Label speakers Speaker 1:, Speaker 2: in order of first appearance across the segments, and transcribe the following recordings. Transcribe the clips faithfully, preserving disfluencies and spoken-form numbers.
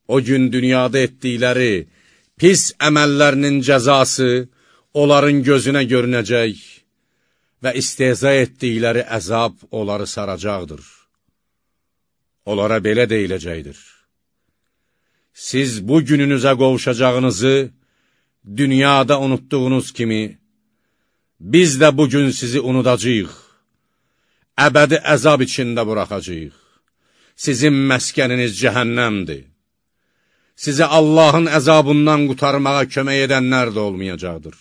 Speaker 1: O gün dünyada etdikləri pis əməllərinin cəzası onların gözünə görünəcək və istehza etdikləri əzab onları saracaqdır. Onlara belə deyiləcəkdir: siz bu gününüzə qovuşacağınızı dünyada unutduğunuz kimi, biz də bugün sizi unudacağıq, əbədi əzab içində buraxacağıq. Sizin məskəniniz cəhənnəmdir. Sizi Allahın əzabından qurtarmağa kömək edənlər də olmayacaqdır.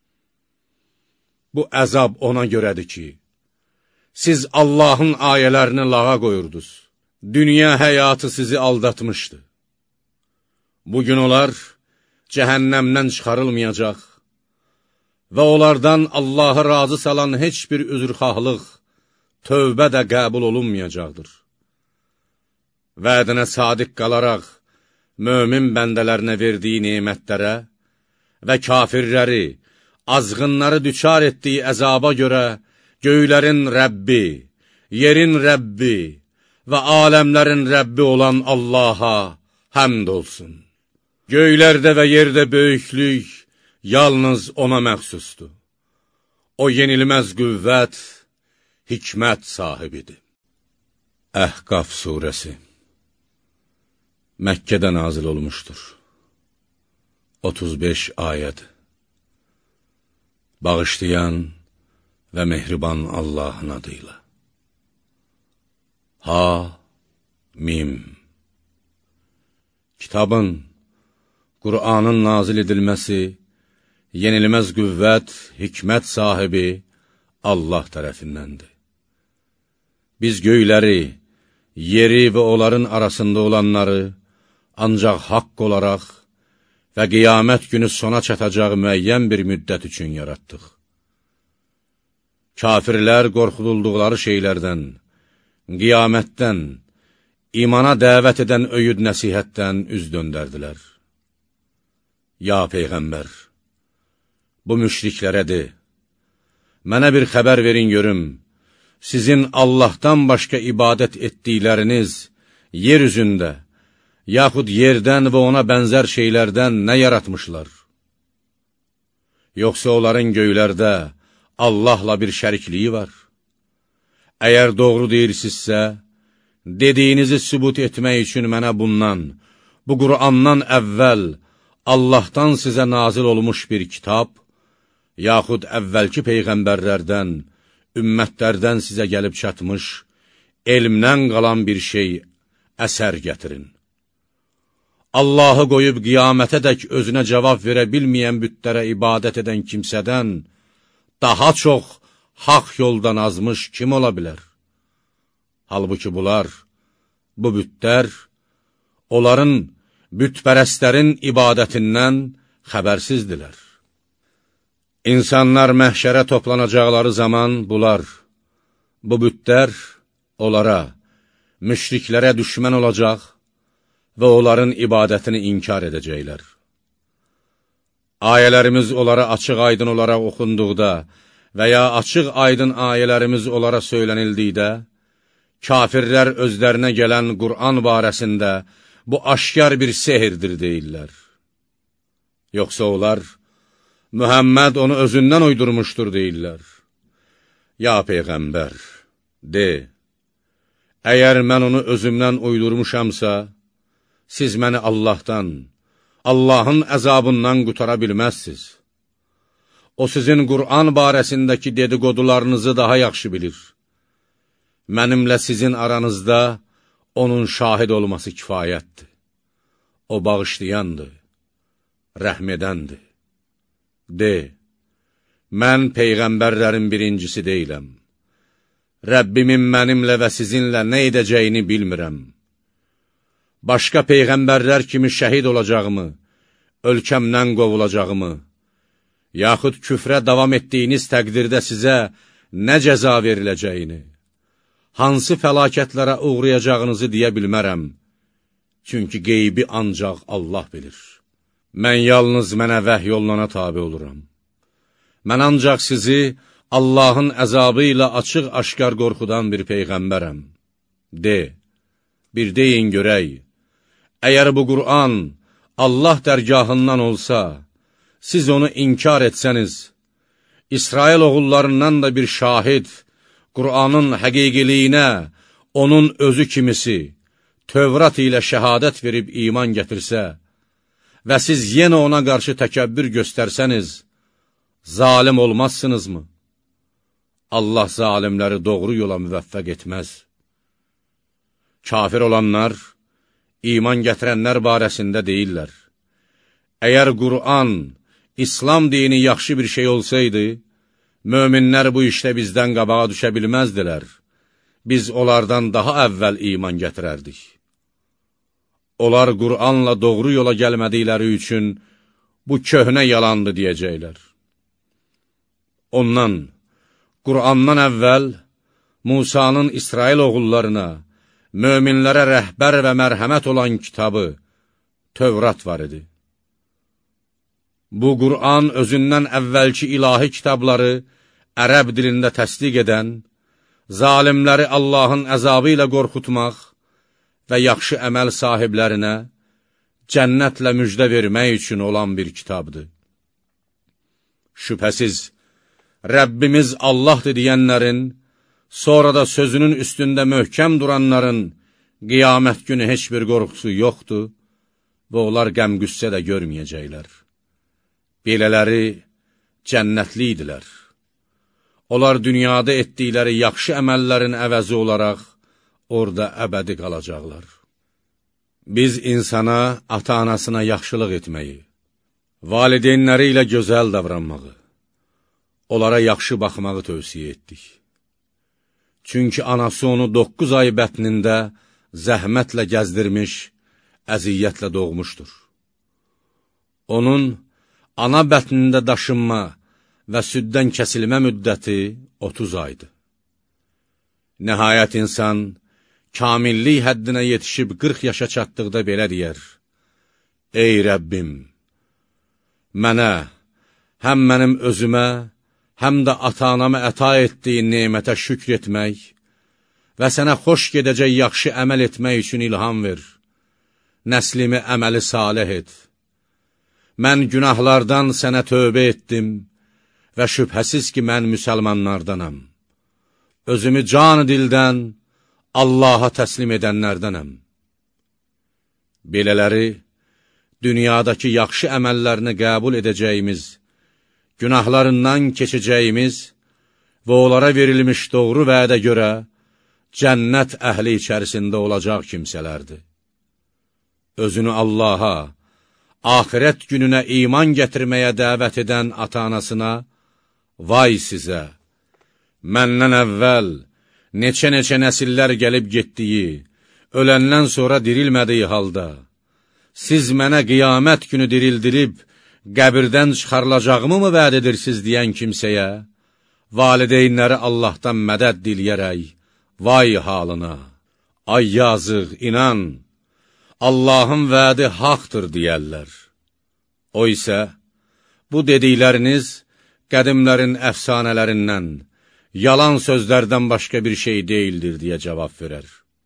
Speaker 1: Bu əzab ona görədir ki, siz Allahın ayələrini lağa qoyurdunuz. Dünya həyatı sizi aldatmışdı. Bugün onlar cəhənnəmdən çıxarılmayacaq və onlardan Allahı razı salan heç bir üzrxahlıq, tövbə də qəbul olunmayacaqdır. Vədinə sadiq qalaraq, mömin bəndələrinə verdiyi nemətlərə və kafirləri, azğınları düçar etdiyi əzaba görə göylərin Rəbbi, yerin Rəbbi və aləmlərin Rəbbi olan Allaha həmd olsun. Göylərdə və yerdə böyüklük yalnız ona məxsusdur. O yenilməz qüvvət, hikmət sahibidir. Əhqaf surəsi Məkkədə nazil olmuşdur. otuz beş ayəd. Bağışlayan və mehriban Allahın adıyla. Ha, mim. Kitabın, Qur'anın nazil edilməsi, yenilməz qüvvət, hikmət sahibi Allah tərəfindəndir. Biz göyləri, yeri və onların arasında olanları ancaq haqq olaraq və qiyamət günü sona çatacaq müəyyən bir müddət üçün yaratdıq. Kafirlər qorxudulduqları şeylərdən, qiyamətdən, imana dəvət edən öyüd nəsihətdən üz döndərdilər. Ya Peyğəmbər, bu müşriklərə de, mənə bir xəbər verin görüm, sizin Allahdan başqa ibadət etdikləriniz yer üzündə, yaxud yerdən və ona bənzər şeylərdən nə yaratmışlar? Yoxsa onların göylərdə Allahla bir şərikliyi var? Əgər doğru deyirsinizsə, dediyinizi sübut etmək üçün mənə bundan, bu Qur'andan əvvəl Allahdan sizə nazil olmuş bir kitab, yaxud əvvəlki peyğəmbərlərdən, ümmətlərdən sizə gəlib çatmış, elmdən qalan bir şey, əsər gətirin. Allahı qoyub qiyamətədək özünə cavab verə bilməyən bütlərə ibadət edən kimsədən daha çox haqq yoldan azmış kim ola bilər? Halbuki bunlar, bu bütlər, onların bütpərəstlərin ibadətindən xəbərsizdirlər. İnsanlar məhşərə toplanacaqları zaman bunlar, bu bütlər onlara, müşriklərə düşmən olacaq və onların ibadətini inkar edəcəklər. Ayələrimiz onlara açıq aydın olaraq oxunduqda və ya açıq aydın ayələrimiz onlara söylənildikdə, kafirlər özlərinə gələn Qur'an barəsində bu aşkar bir sehirdir deyirlər. Yoxsa onlar, Mühəmməd onu özündən uydurmuşdur deyirlər. Ya Peyğəmbər, de, əgər mən onu özümdən uydurmuşamsa, siz məni Allahdan, Allahın əzabından qutara bilməzsiz. O sizin Qur'an barəsindəki dedikodularınızı daha yaxşı bilir. Mənimlə sizin aranızda onun şahid olması kifayətdir. O bağışlayandır, rəhm edəndir. De, mən peyğəmbərlərin birincisi deyiləm. Rəbbimin mənimlə və sizinlə nə edəcəyini bilmirəm. Başqa peyğəmbərlər kimi şəhid olacağımı, ölkəmdən qovulacağımı, yaxud küfrə davam etdiyiniz təqdirdə sizə nə cəza veriləcəyini, hansı fəlakətlərə uğrayacağınızı deyə bilmərəm. Çünki qeybi ancaq Allah bilir. Mən yalnız mənə vəhy olunana tabi oluram. Mən ancaq sizi Allahın əzabı ilə açıq-aşkar qorxudan bir peyğəmbərəm. De, bir deyin görək, Əgər bu Qur'an Allah dərgahından olsa, siz onu inkar etsəniz, İsrail oğullarından da bir şahid, Qur'anın həqiqiliyinə, onun özü kimisi, Tövrat ilə şəhadət verib iman gətirsə və siz yenə ona qarşı təkəbbür göstərsəniz, zalim olmazsınızmı? Allah zalimləri doğru yola müvəffəq etməz. Kafir olanlar, iman gətirənlər barəsində deyirlər. Əgər Qur'an, İslam dini yaxşı bir şey olsaydı, möminlər bu işdə bizdən qabağa düşə bilməzdilər. Biz onlardan daha əvvəl iman gətirərdik. Onlar Qur'anla doğru yola gəlmədikləri üçün bu köhnə yalandı deyəcəklər. Ondan, Qur'andan əvvəl Musanın İsrail oğullarına, möminlərə rəhbər və mərhəmət olan kitabı, Tövrat var idi. Bu Qur'an özündən əvvəlki ilahi kitabları ərəb dilində təsdiq edən, zalimləri Allahın əzabı ilə qorxutmaq və yaxşı əməl sahiblərinə cənnətlə müjdə vermək üçün olan bir kitabdır. Şübhəsiz, Rəbbimiz Allahdır deyənlərin, sonra da sözünün üstündə möhkəm duranların qiyamət günü heç bir qorxusu yoxdur və onlar qəm-qüssə də görməyəcəklər. Belələri cənnətli idilər. Onlar dünyada etdikləri yaxşı əməllərin əvəzi olaraq orada əbədi qalacaqlar. Biz insana, ata-anasına yaxşılıq etməyi, valideynləri ilə gözəl davranmağı, onlara yaxşı baxmağı tövsiyə etdik. Çünki anası onu doqquz ay bətnində zəhmətlə gəzdirmiş, əziyyətlə doğmuşdur. Onun ana bətnində daşınma və süddən kəsilmə müddəti otuz aydır. Nəhayət insan, kamillik həddinə yetişib qırx yaşa çatdıqda belə deyər: Ey Rəbbim, mənə, həm mənim özümə, həm də ata-anama əta etdiyin nemətə şükr etmək və sənə xoş gedəcək yaxşı əməl etmək üçün ilham ver. Nəslimi əməli salih et. Mən günahlardan sənə tövbə etdim və şübhəsiz ki, mən müsəlmanlardanam. Özümü can dildən Allaha təslim edənlərdənəm. Belələri, dünyadakı yaxşı əməllərini qəbul edəcəyimiz, günahlarından keçəcəyimiz və onlara verilmiş doğru vədə görə cənnət əhli içərisində olacaq kimsələrdir. Özünü Allaha, axirət gününə iman gətirməyə dəvət edən ata-anasına, vay sizə, məndən əvvəl neçə-neçə nəsillər gəlib getdiyi, öləndən sonra dirilmədiyi halda, siz mənə qiyamət günü dirildilib, qəbirdən çıxarılacağımı mı vəd edirsiniz deyən kimsəyə, valideynləri Allahdan mədəd diləyərək, vay halına, ay yazıq, inan, Allahın vədi haqdır deyərlər. O isə, bu dedikləriniz qədimlərin əfsanələrindən, yalan sözlərdən başqa bir şey deyildir deyə cavab verər.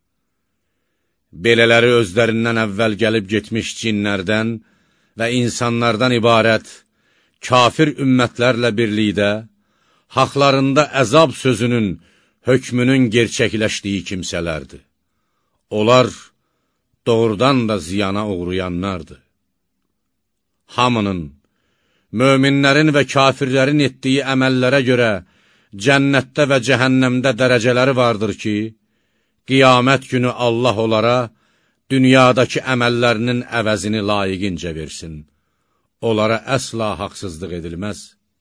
Speaker 1: Belələri özlərindən əvvəl gəlib getmiş cinlərdən və insanlardan ibarət kafir ümmətlərlə birlikdə, haqlarında əzab sözünün, hökmünün gerçəkləşdiyi kimsələrdir. Onlar doğrudan da ziyana uğrayanlardır. Hamının, möminlərin və kafirlərin etdiyi əməllərə görə cənnətdə və cəhənnəmdə dərəcələri vardır ki, qiyamət günü Allah onlara dünyadakı əməllərinin əvəzini layiqincə versin. Onlara əsla haqsızlıq edilməz.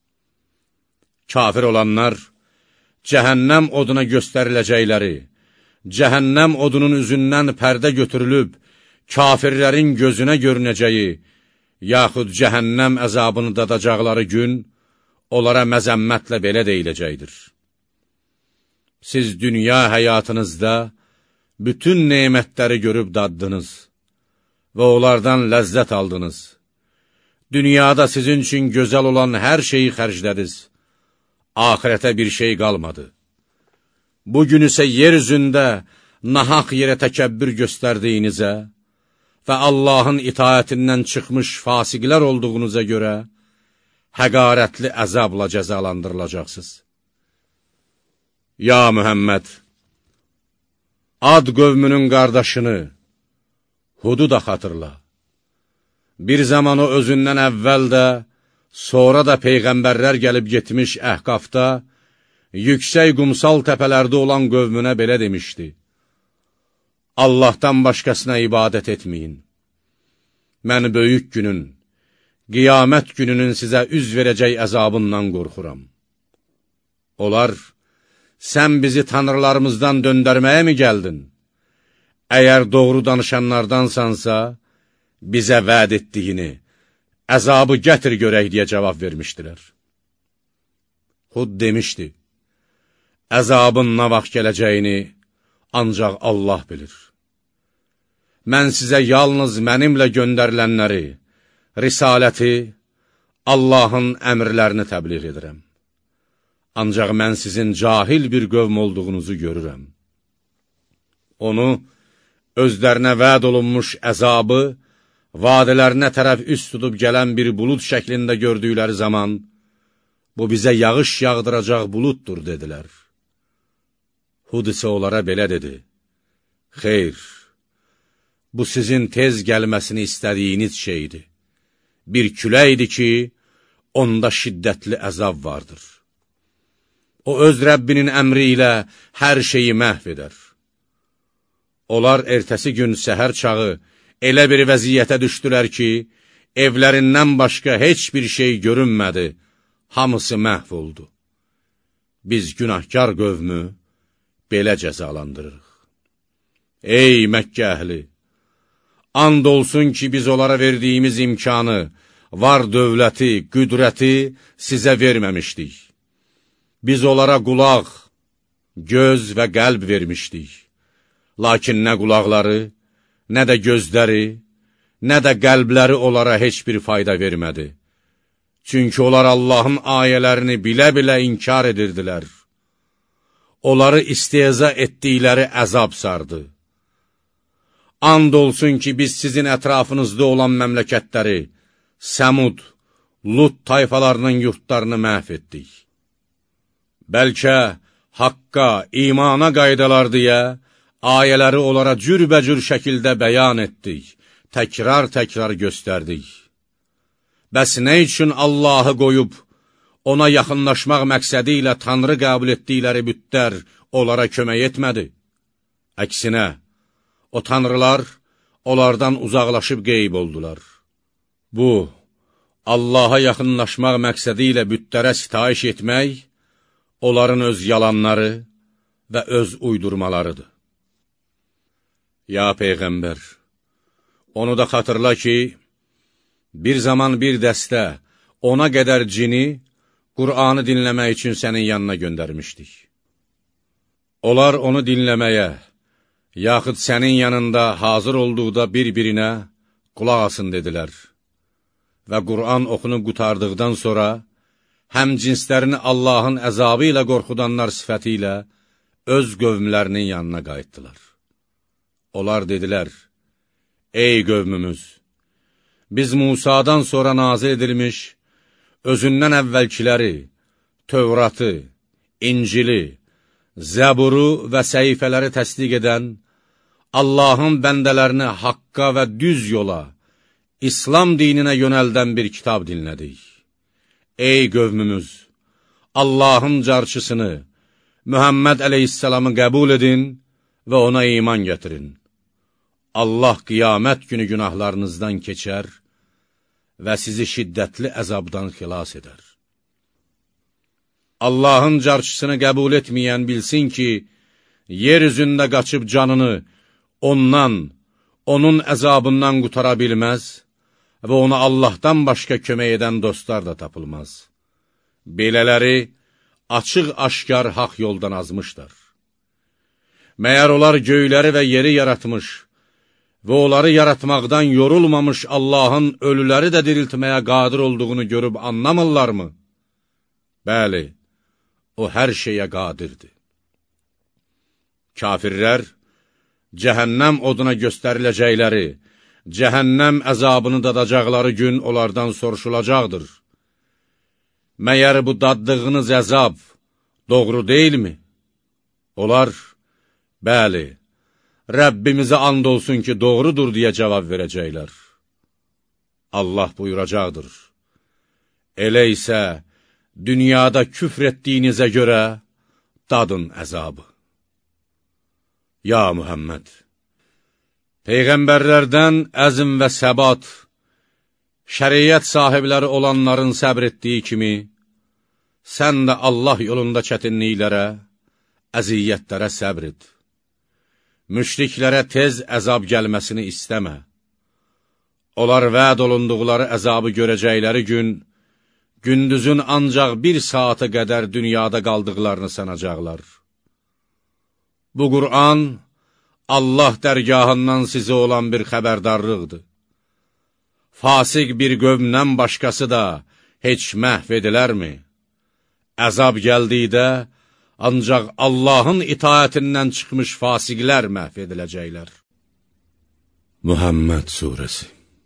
Speaker 1: Kafir olanlar, cəhənnəm oduna göstəriləcəkləri, cəhənnəm odunun üzündən pərdə götürülüb, kafirlərin gözünə görünəcəyi, yaxud cəhənnəm əzabını dadacaqları gün, onlara məzəmmətlə belə deyiləcəkdir. Siz dünya həyatınızda bütün nemətləri görüb daddınız və onlardan ləzzət aldınız. Dünyada sizin üçün gözəl olan hər şeyi xərclədiniz. Ahirətə bir şey qalmadı. Bugün isə yer üzündə nahaq yerə təkəbbür göstərdiyinizə, və Allahın itaətindən çıxmış fasiqlər olduğunuza görə həqarətli əzabla cəzalandırılacaqsınız. Ya Mühəmməd, Ad qövmünün qardaşını, Hudu da xatırla. Bir zaman o özündən əvvəl də, sonra da peyğəmbərlər gəlib getmiş Əhqafda, yüksək qumsal təpələrdə olan qövmünə belə demişdi: Allahdan başqasına ibadət etməyin. Mən böyük günün, qiyamət gününün sizə üz verəcək əzabından qorxuram. Onlar, sən bizi tanrılarımızdan döndərməyə mi gəldin? Əgər doğru danışanlardansansa, bizə vəd etdiyini, əzabı gətir görək deyə cavab vermişdilər. Hud demişdi: Əzabın nə vaxt gələcəyini ancaq Allah bilir. Mən sizə yalnız mənimlə göndərilənləri, risaləti, Allahın əmrlərini təbliğ edirəm. Ancaq mən sizin cahil bir qövm olduğunuzu görürəm. Onu, özlərinə vəd olunmuş əzabı, vadilərinə tərəf üst tutub gələn bir bulud şəklində gördükləri zaman, bu bizə yağış yağdıracaq buluddur, dedilər. Hud isə onlara belə dedi: Xeyr, bu sizin tez gəlməsini istədiyiniz şeydir. Bir küləkdir ki, onda şiddətli əzab vardır. O, öz Rəbbinin əmri ilə hər şeyi məhv edər. Onlar ertəsi gün səhər çağı elə bir vəziyyətə düşdülər ki, evlərindən başqa heç bir şey görünmədi, hamısı məhv oldu. Biz günahkar qövmü belə cəzalandırırıq. Ey Məkkə əhli! And olsun ki, biz onlara verdiyimiz imkanı, var dövləti, qüdrəti sizə verməmişdik. Biz onlara qulaq, göz və qəlb vermişdik. Lakin nə qulaqları, nə də gözləri, nə də qəlbləri onlara heç bir fayda vermədi. Çünki onlar Allahın ayələrini bilə-bilə inkar edirdilər. Onları istehza etdikləri əzab sardı. And olsun ki, biz sizin ətrafınızda olan məmləkətləri, Səmud, Lut tayfalarının yurtlarını məhv etdik. Bəlkə haqqa, imana qaydalar deyə, ayələri onlara cürbəcür şəkildə bəyan etdik, təkrar-təkrar göstərdik. Bəs nə üçün Allahı qoyub, ona yaxınlaşmaq məqsədi ilə Tanrı qəbul etdikləri bütlər onlara kömək etmədi? Əksinə, o tanrılar onlardan uzaqlaşıb qeyb oldular. Bu, Allaha yaxınlaşmaq məqsədi ilə bütlərə sitayiş etmək, onların öz yalanları və öz uydurmalarıdır. Ya Peyğəmbər, onu da xatırla ki, bir zaman bir dəstə, ona qədər cini, Qur'anı dinləmək üçün sənin yanına göndərmişdik. Onlar onu dinləməyə, yaxud sənin yanında hazır olduqda bir-birinə qulaq asın dedilər və Qur'an oxunub qutardıqdan sonra həm cinslərini Allahın əzabı ilə qorxudanlar sifəti ilə öz qövmlərinin yanına qayıtdılar. Onlar dedilər: Ey qövmümüz! Biz Musadan sonra nazil edilmiş, özündən əvvəlkiləri, Tövratı, İncili, Zəburu və səhifələri təsdiq edən, Allahın bəndələrini haqqa və düz yola, İslam dininə yönəldən bir kitab dinlədik. Ey qövmümüz! Allahın carçısını, Mühəmməd əleyhissalamı qəbul edin və ona iman gətirin. Allah qiyamət günü günahlarınızdan keçər və sizi şiddətli əzabdan xilas edər. Allahın carçısını qəbul etməyən bilsin ki, yer üzündə qaçıb canını ondan, onun əzabından qutara bilməz və ona Allahdan başqa kömək edən dostlar da tapılmaz. Belələri açıq-aşkar haqq yoldan azmışlar. Məyər onlar göyləri və yeri yaratmış və onları yaratmaqdan yorulmamış Allahın ölüləri də diriltməyə qadir olduğunu görüb anlamırlarmı? Bəli, o hər şeyə qadirdir. Kafirlər, cəhənnəm oduna göstəriləcəkləri cəhənnəm əzabını dadacaqları gün onlardan soruşulacaqdır. Məyər bu daddığınız əzab doğru deyilmi? Onlar, bəli, Rəbbimizə and olsun ki, doğrudur deyə cavab verəcəklər. Allah buyuracaqdır. Elə isə dünyada küfr etdiyinizə görə dadın əzabı. Ya Muhammed! Peyğəmbərlərdən əzm və səbat, şəriyyət sahibləri olanların səbr etdiyi kimi, sən də Allah yolunda çətinliklərə, əziyyətlərə səbr et. Müşriklərə tez əzab gəlməsini istəmə. Onlar vəd olunduqları əzabı görəcəkləri gün, gündüzün ancaq bir saata qədər dünyada qaldıqlarını sanacaqlar. Bu Qur'an, Allah dərgahından sizə olan bir xəbərdarlıqdır. Fasıq bir qövmdən başqası da heç məhv edilərmi? Əzab gəldikdə, ancaq Allahın itaətindən çıxmış fasiqlər məhv ediləcəklər. Muhammed Suresi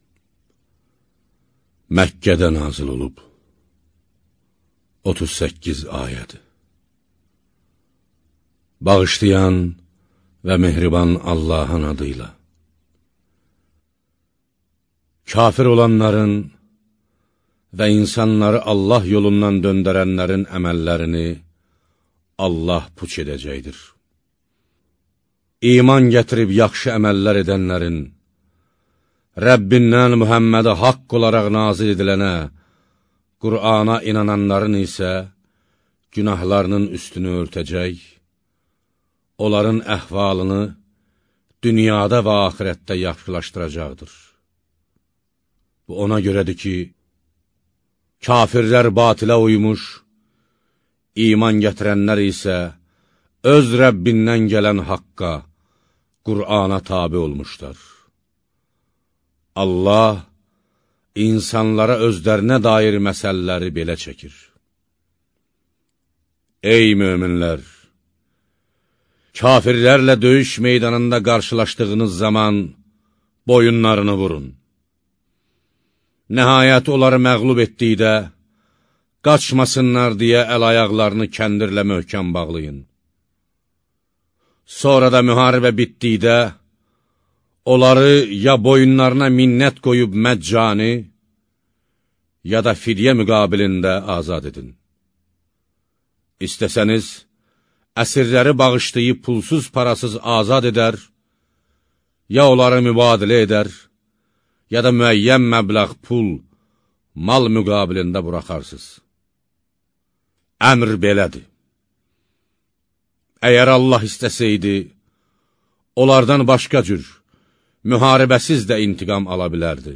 Speaker 1: Məkkədə nazil olub, otuz səkkiz ayədir. Bağışlayan və mehriban Allahın adıyla. Kafir olanların və insanları Allah yolundan döndərənlərin əməllərini Allah puç edəcəkdir. İman gətirib yaxşı əməllər edənlərin, Rəbbindən Mühəmmədə haqq olaraq nazil edilənə, Qur'ana inananların isə günahlarının üstünü örtəcək, onların əhvalını dünyada və axirətdə yaxşılaşdıracaqdır. Bu ona görədir ki, kafirlər batilə uymuş, iman gətirənlər isə öz Rəbbindən gələn haqqa, Qur'ana tabi olmuşlar. Allah insanlara özlərinə dair məsələləri belə çəkir. Ey möminlər! Kafirlərlə döyüş meydanında qarşılaşdığınız zaman boyunlarını vurun. Nəhayət onları məğlub etdikdə, qaçmasınlar deyə əl-ayaqlarını kəndirlə möhkəm bağlayın. Sonra da müharibə bitdikdə, onları ya boyunlarına minnət qoyub məccani, ya da fidyə müqabilində azad edin. İstəsəniz, əsirləri bağışlayıb pulsuz parasız azad edər, ya onları mübadilə edər, ya da müəyyən məbləğ pul, mal müqabilində buraxarsınız. Əmr belədir. Əgər Allah istəsəydi, onlardan başqa cür, müharibəsiz də intiqam ala bilərdi.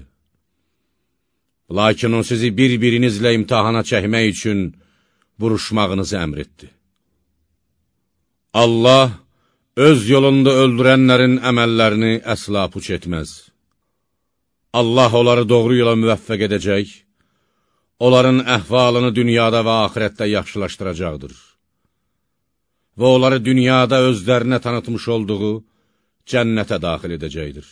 Speaker 1: Lakin o sizi bir-birinizlə imtihana çəkmək üçün vuruşmağınızı əmr etdi. Allah öz yolunda öldürənlərin əməllərini əsla puç etməz. Allah onları doğru yola müvəffəq edəcək, onların əhvalını dünyada və axirətdə yaxşılaşdıracaqdır. Və onları dünyada özlərinə tanıtmış olduğu cənnətə daxil edəcəkdir.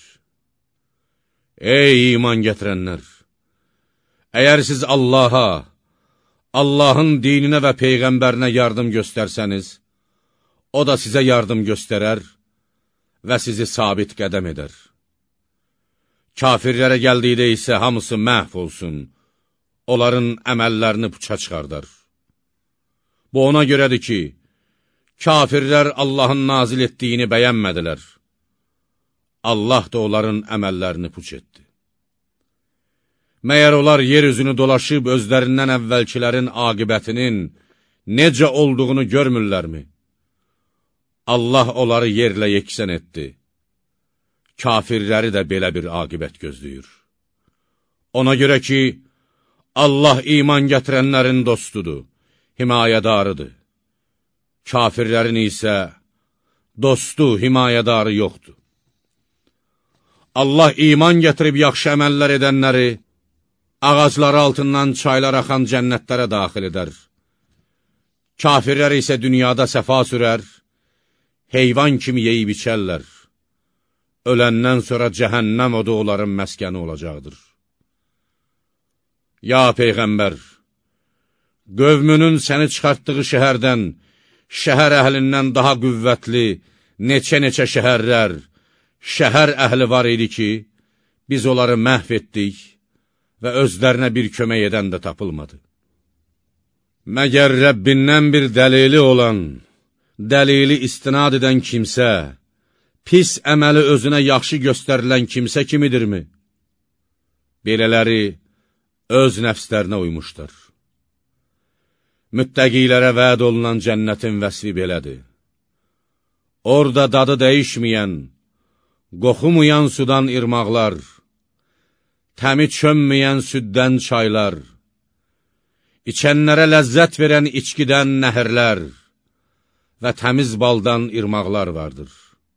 Speaker 1: Ey iman gətirənlər! Əgər siz Allaha, Allahın dininə və Peyğəmbərinə yardım göstərsəniz, o da sizə yardım göstərər və sizi sabit qədəm edər. Kafirlərə gəldikdə isə hamısı məhv olsun, onların əməllərini puça çıxardar. Bu ona görədir ki, kafirlər Allahın nazil etdiyini bəyənmədilər. Allah da onların əməllərini puç etdi. Məyər onlar yer üzünü dolaşıb özlərindən əvvəlkilərin aqibətinin necə olduğunu görmürlərmi? Allah onları yerlə yeksən etdi. Kafirləri də belə bir aqibət gözləyir. Ona görə ki, Allah iman gətirənlərin dostudur, himayədarıdır. Kafirlərin isə dostu, himayədarı yoxdur. Allah iman gətirib yaxşı əməllər edənləri, ağacları altından çaylar axan cənnətlərə daxil edər. Kafirlər isə dünyada səfa sürər, heyvan kimi yeyib içərlər. öləndən sonra cəhənnəm odu onların məskəni olacaqdır. Ya Peyğəmbər, qövmünün səni çıxartdığı şəhərdən, şəhər əhlindən daha qüvvətli, neçə-neçə şəhərlər, şəhər əhli var idi ki, biz onları məhv etdik və özlərinə bir kömək edən də tapılmadı. Məgər Rəbbindən bir dəlili olan, dəlili istinad edən kimsə, pis əməli özünə yaxşı göstərilən kimsə kimidirmi? Belələri öz nəfslərinə uymuşdur. Müttəqilərə vəd olunan cənnətin vəsfi belədir. Orada dadı dəyişməyən, qoxumayan sudan irmaqlar, təmi çönməyən süddən çaylar, içənlərə ləzzət verən içkidən nəhərlər və təmiz baldan irmaqlar vardır.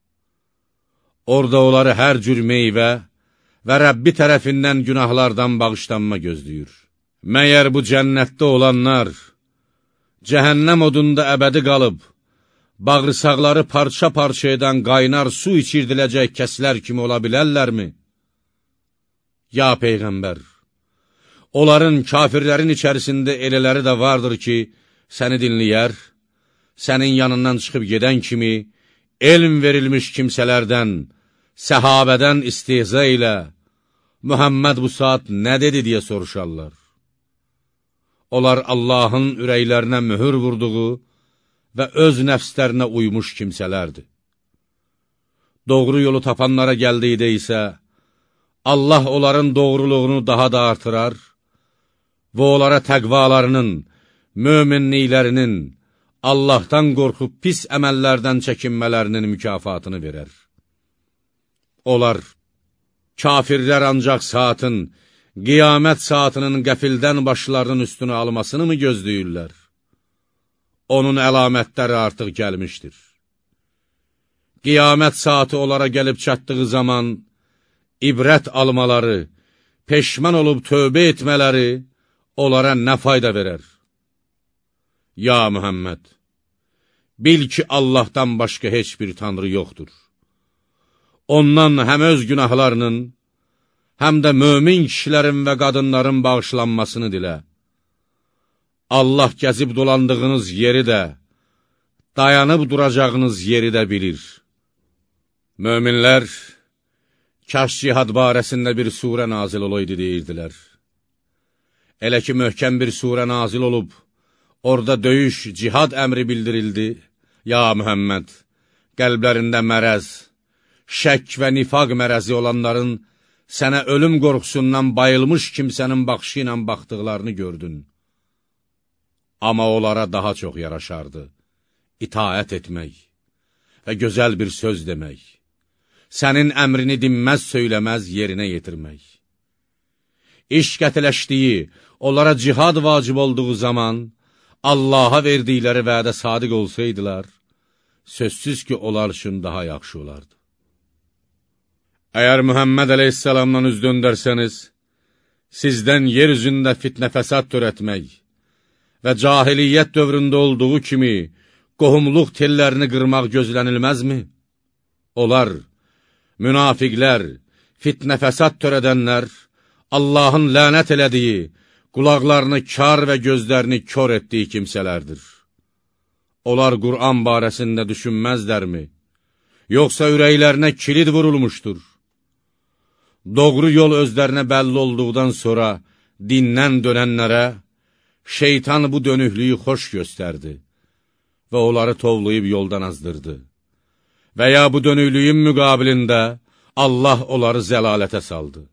Speaker 1: Orada onları hər cür meyvə və Rəbbi tərəfindən günahlardan bağışlanma gözləyir. Məyər bu cənnətdə olanlar, cəhənnəm odunda əbədi qalıb, bağırsaqları parça-parça edən qaynar su içirdiləcək kəslər kimi ola bilərlərmi? Ya Peyğəmbər, onların, kafirlərin içərisində elələri də vardır ki, səni dinləyər, sənin yanından çıxıb gedən kimi, elm verilmiş kimsələrdən, səhabədən istehza ilə, Muhammed bu saat nə dedi deyə soruşarlar. Onlar Allahın ürəklərinə mühür vurduğu və öz nəfslərinə uymuş kimsələrdir. Doğru yolu tapanlara gəldikdə isə, Allah onların doğruluğunu daha da artırar və onlara təqvalarının, möminliklərinin, Allahdan qorxub pis əməllərdən çəkinmələrinin mükafatını verər. Onlar, kafirlər ancaq saatın, qiyamət saatının qəfildən başlarının üstünə almasını mı gözləyirlər? Onun əlamətləri artıq gəlmişdir. Qiyamət saati onlara gəlib çatdığı zaman, ibrət almaları, peşman olub tövbə etmələri onlara nə fayda verər? Ya Muhammed, bil ki, Allahdan başqa heç bir tanrı yoxdur. Ondan həm öz günahlarının, həm də mömin kişilərin və qadınların bağışlanmasını dilə. Allah gəzib dolandığınız yeri də, dayanıb duracağınız yeri də bilir. Möminlər, kaş cihad barəsində bir surə nazil olaydı deyirdilər. Elə ki, möhkəm bir surə nazil olub, orada döyüş, cihad əmri bildirildi. Ya Muhammed, qəlblərində mərəz, şək və nifaq mərəzi olanların sənə ölüm qorxusundan bayılmış kimsənin baxışı ilə baxdıqlarını gördün. Amma onlara daha çox yaraşardı, itaət etmək və gözəl bir söz demək, sənin əmrini dinməz söyləməz yerinə yetirmək. İş qətiləşdiyi, onlara cihad vacib olduğu zaman, Allaha verdikləri vədə sadiq olsaydılar, sözsüz ki, onlar üçün daha yaxşı olardı. Əgər Muhammed əleyhissalamdan üz döndərsəniz, sizdən yer üzündə fitnə fəsad törətmək və cahiliyyət dövründə olduğu kimi qohumluq tellərini qırmaq gözlənilməzmi? Onlar, münafiqlər, fitnə fəsad törədənlər, Allahın lənət elədiyi, qulaqlarını kar və gözlərini kör etdiyi kimsələrdir. Onlar Qur'an barəsində düşünməzlərmi? Yoxsa ürəklərinə kilid vurulmuşdur? Doğru yol özlərinə bəlli olduqdan sonra dindən dönənlərə şeytan bu dönüklüyü xoş göstərdi və onları tovlayıb yoldan azdırdı. Və ya bu dönüklüyün müqabilində Allah onları zəlalətə saldı.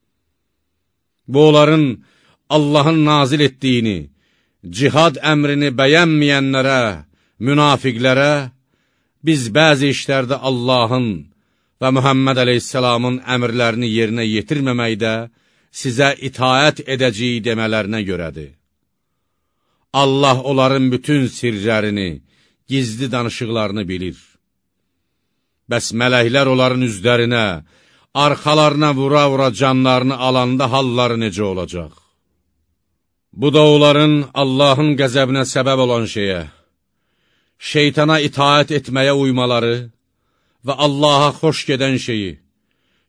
Speaker 1: Bu onların Allahın nazil etdiyini, cihad əmrini bəyənməyənlərə, münafiqlərə, biz bəzi işlərdə Allahın və Muhammed əleyhissalamın əmrlərini yerinə yetirməməkdə sizə itaət edəcəyi demələrinə görədir. Allah onların bütün sirlərini, gizli danışıqlarını bilir. Bəs mələklər onların üzlərinə, arxalarına vura-vura canlarını alanda halları necə olacaq? Bu da onların Allahın qəzəbinə səbəb olan şeyə, şeytana itaət etməyə uymaları və Allaha xoş gedən şeyi,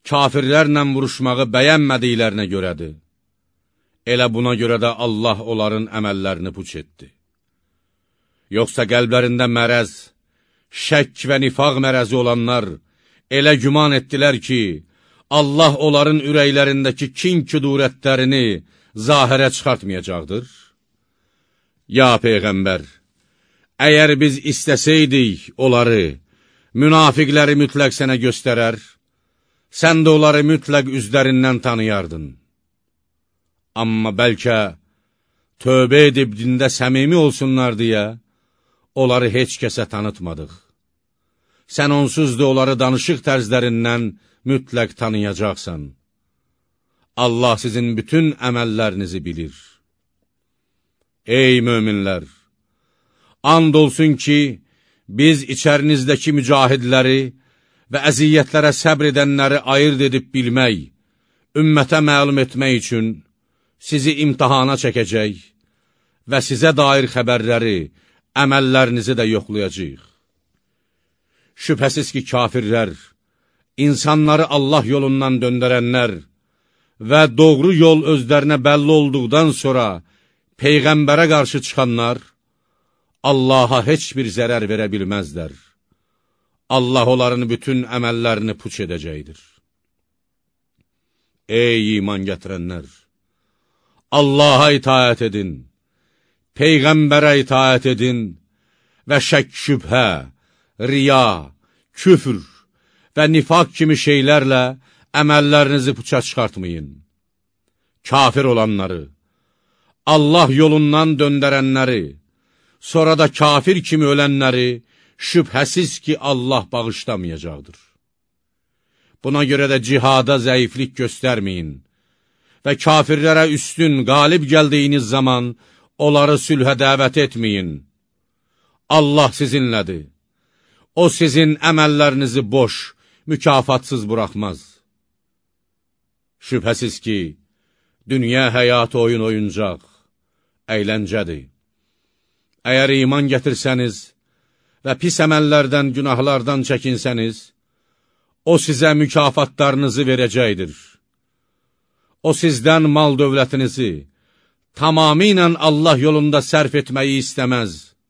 Speaker 1: kafirlərlə vuruşmağı bəyənmədiklərinə görədir. Elə buna görə də Allah onların əməllərini puç etdi. Yoxsa qəlblərində mərəz, şək və nifaq mərəzi olanlar elə güman etdilər ki, Allah onların ürəklərindəki kin küdurətlərini zahirə çıxartmayacaqdır. Ya Peyğəmbər, əgər biz istəsəydik onları, münafiqləri mütləq sənə göstərər, sən də onları mütləq üzlərindən tanıyardın. Amma bəlkə tövbə edib dində səmimi olsunlar deyə, onları heç kəsə tanıtmadıq. Sən onsuz da onları danışıq tərzlərindən mütləq tanıyacaqsan. Allah sizin bütün əməllərinizi bilir. Ey möminlər! And olsun ki, biz içərinizdəki mücahidləri və əziyyətlərə səbr edənləri ayırt edib bilmək, ümmətə məlum etmək üçün sizi imtihana çəkəcək və sizə dair xəbərləri, əməllərinizi də yoxlayacaq. Şübhəsiz ki, kafirlər, insanları Allah yolundan döndərənlər və doğru yol özlərinə bəlli olduqdan sonra Peyğəmbərə qarşı çıxanlar Allaha heç bir zərər verə bilməzlər. Allah onların bütün əməllərini puç edəcəkdir. Ey iman gətirənlər! Allaha itaət edin, Peyğəmbərə itaət edin və şək şübhə, riya, küfr və nifaq kimi şeylərlə əməllərinizi puça çıxartmayın. Kafir olanları, Allah yolundan döndərənləri, sonra da kafir kimi ölənləri şübhəsiz ki, Allah bağışlamayacaqdır. Buna görə də cihada zəiflik göstərməyin və kafirlərə üstün, qalib gəldiyiniz zaman onları sülhə dəvət etməyin. Allah sizinlədir. O sizin əməllərinizi boş, mükafatsız buraxmaz. Şübhəsiz ki, dünya həyatı oyun oyuncaq, əyləncədir. Əgər iman gətirsəniz və pis əməllərdən, günahlardan çəkinsəniz, o sizə mükafatlarınızı verəcəkdir. O sizdən mal dövlətinizi tamamilə Allah yolunda sərf etməyi istəməz.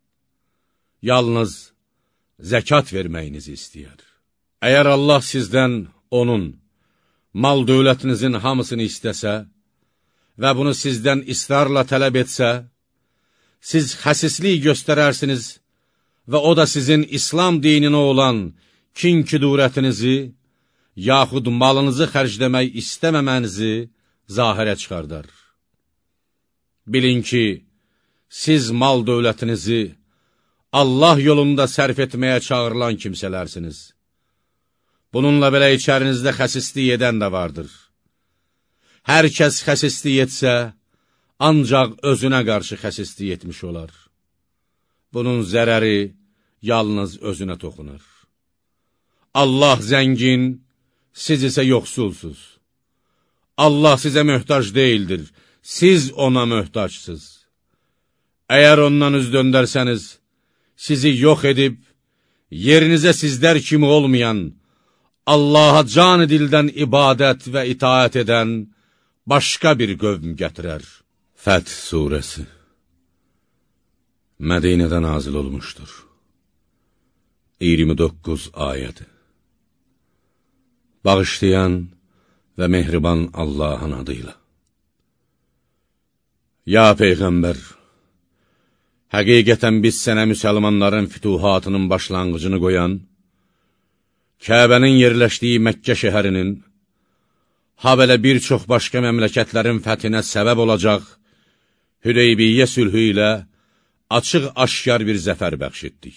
Speaker 1: Yalnız zəkat verməyinizi istəyər. Əgər Allah sizdən onun mal dövlətinizin hamısını istəsə və bunu sizdən israrla tələb etsə, siz xəsislik göstərərsiniz və o da sizin İslam dininə olan kin-küdurətinizi, yaxud malınızı xərcləmək istəməmənizi zahirə çıxardar. Bilin ki, siz mal dövlətinizi Allah yolunda sərf etməyə çağırılan kimsələrsiniz. Bununla belə içərinizdə xəsislik edən də vardır. Hər kəs xəsislik etsə, ancaq özünə qarşı xəsislik etmiş olar. Bunun zərəri yalnız özünə toxunar. Allah zəngin, siz isə yoxsulsuz. Allah sizə möhtac deyildir, siz ona möhtacsınız. Əgər ondan üz döndərsəniz, sizi yox edib, yerinizə sizlər kimi olmayan, Allaha can dildən ibadət və itaət edən başqa bir qövm gətirər. Fəth Suresi Mədinədə nazil olmuşdur. iyirmi doqquz ayəd. Bağışlayan və mehriban Allahın adıyla. Ya Peyğəmbər, həqiqətən biz sənə müsəlmanların fütuhatının başlanğıcını qoyan, Kəbənin yerləşdiyi Məkkə şəhərinin, ha belə bir çox başqa məmləkətlərin fəthinə səbəb olacaq, Hüdeybiyyə sülhü ilə açıq-aşkar bir zəfər bəxş etdik.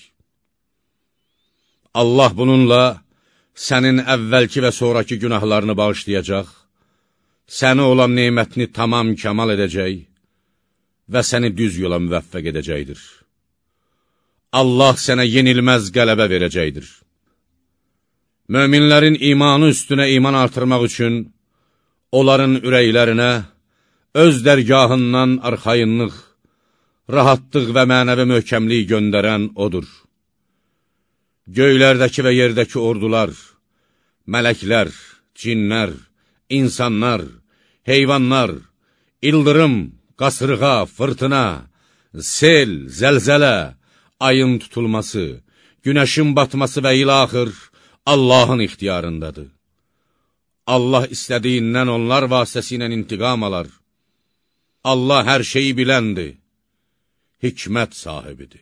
Speaker 1: Allah bununla sənin əvvəlki və sonraki günahlarını bağışlayacaq, səni olan neymətini tamam kəmal edəcək və səni düz yola müvəffəq edəcəkdir. Allah sənə yenilməz qələbə verəcəkdir. Möminlərin imanı üstünə iman artırmaq üçün onların ürəklərinə öz dərgahından arxayınlıq, rahatlıq və mənəvi möhkəmlik göndərən odur. Göylərdəki və yerdəki ordular, mələklər, cinlər, insanlar, heyvanlar, ildırım, qasırğa, fırtına, sel, zəlzələ, ayın tutulması, günəşin batması və ilaxır Allahın ixtiyarındadır. Allah istədiyindən onlar vasitəsilə intiqam alar. Allah hər şeyi biləndir, hikmət sahibidir.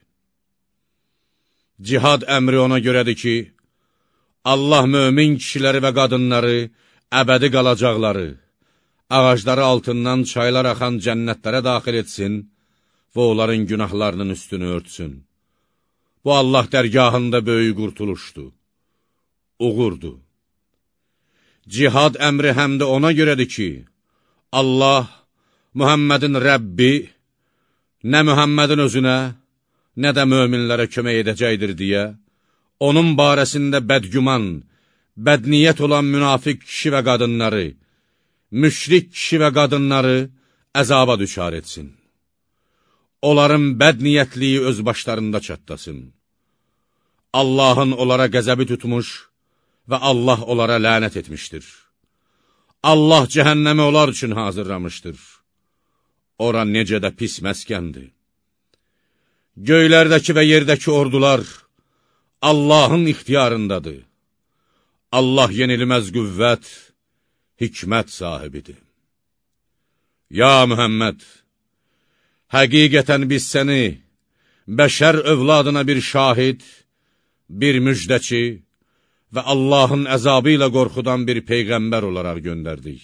Speaker 1: Cihad əmri ona görədir ki, Allah mömin kişiləri və qadınları əbədi qalacaqları, ağacları altından çaylar axan cənnətlərə daxil etsin və onların günahlarının üstünü örtsün. Bu Allah dərgahında böyük qurtuluşdur, uğurdur. Cihad əmri həm də ona görədir ki, Allah Muhammedin Rəbbi nə Muhammedin özünə, nə də möminlərə kömək edəcəkdir deyə, onun barəsində bədgüman, bədniyyət olan münafiq kişi və qadınları, müşrik kişi və qadınları əzaba düşar etsin. Onların bədniyyətliyi öz başlarında çatlasın. Allahın onlara qəzəbi tutmuş və Allah onlara lənət etmişdir. Allah cəhənnəmi onlar üçün hazırlamışdır. Ora necə də pis məskəndir. Göylərdəki və yerdəki ordular Allahın ixtiyarındadır. Allah yenilməz qüvvət, hikmət sahibidir. Ya Mühəmməd, həqiqətən biz səni bəşər övladına bir şahid, bir müjdəçi və Allahın əzabı ilə qorxudan bir peyğəmbər olaraq göndərdik.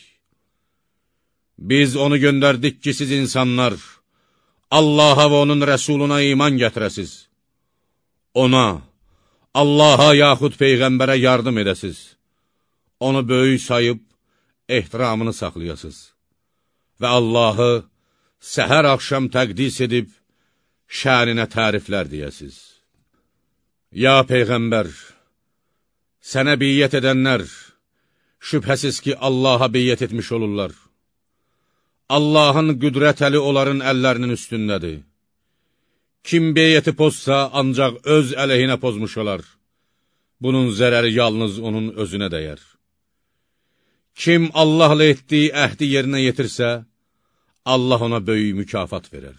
Speaker 1: Biz onu göndərdik ki, siz insanlar Allaha və onun rəsuluna iman gətirəsiz. Ona, Allaha yaxud peyğəmbərə yardım edəsiz. Onu böyük sayıb, ehtiramını saxlayasız. Və Allahı səhər axşam təqdis edib, şəninə təriflər deyəsiz. Ya Peyğəmbər, sənə biyyət edənlər, şübhəsiz ki, Allaha biyyət etmiş olurlar. Allahın qüdrət əli onların əllərinin üstündədir. Kim biyyəti pozsa, ancaq öz əleyhinə pozmuş olar. Bunun zərəri yalnız onun özünə dəyər. Kim Allahla etdiyi əhdi yerinə yetirsə, Allah ona böyük mükafat verər.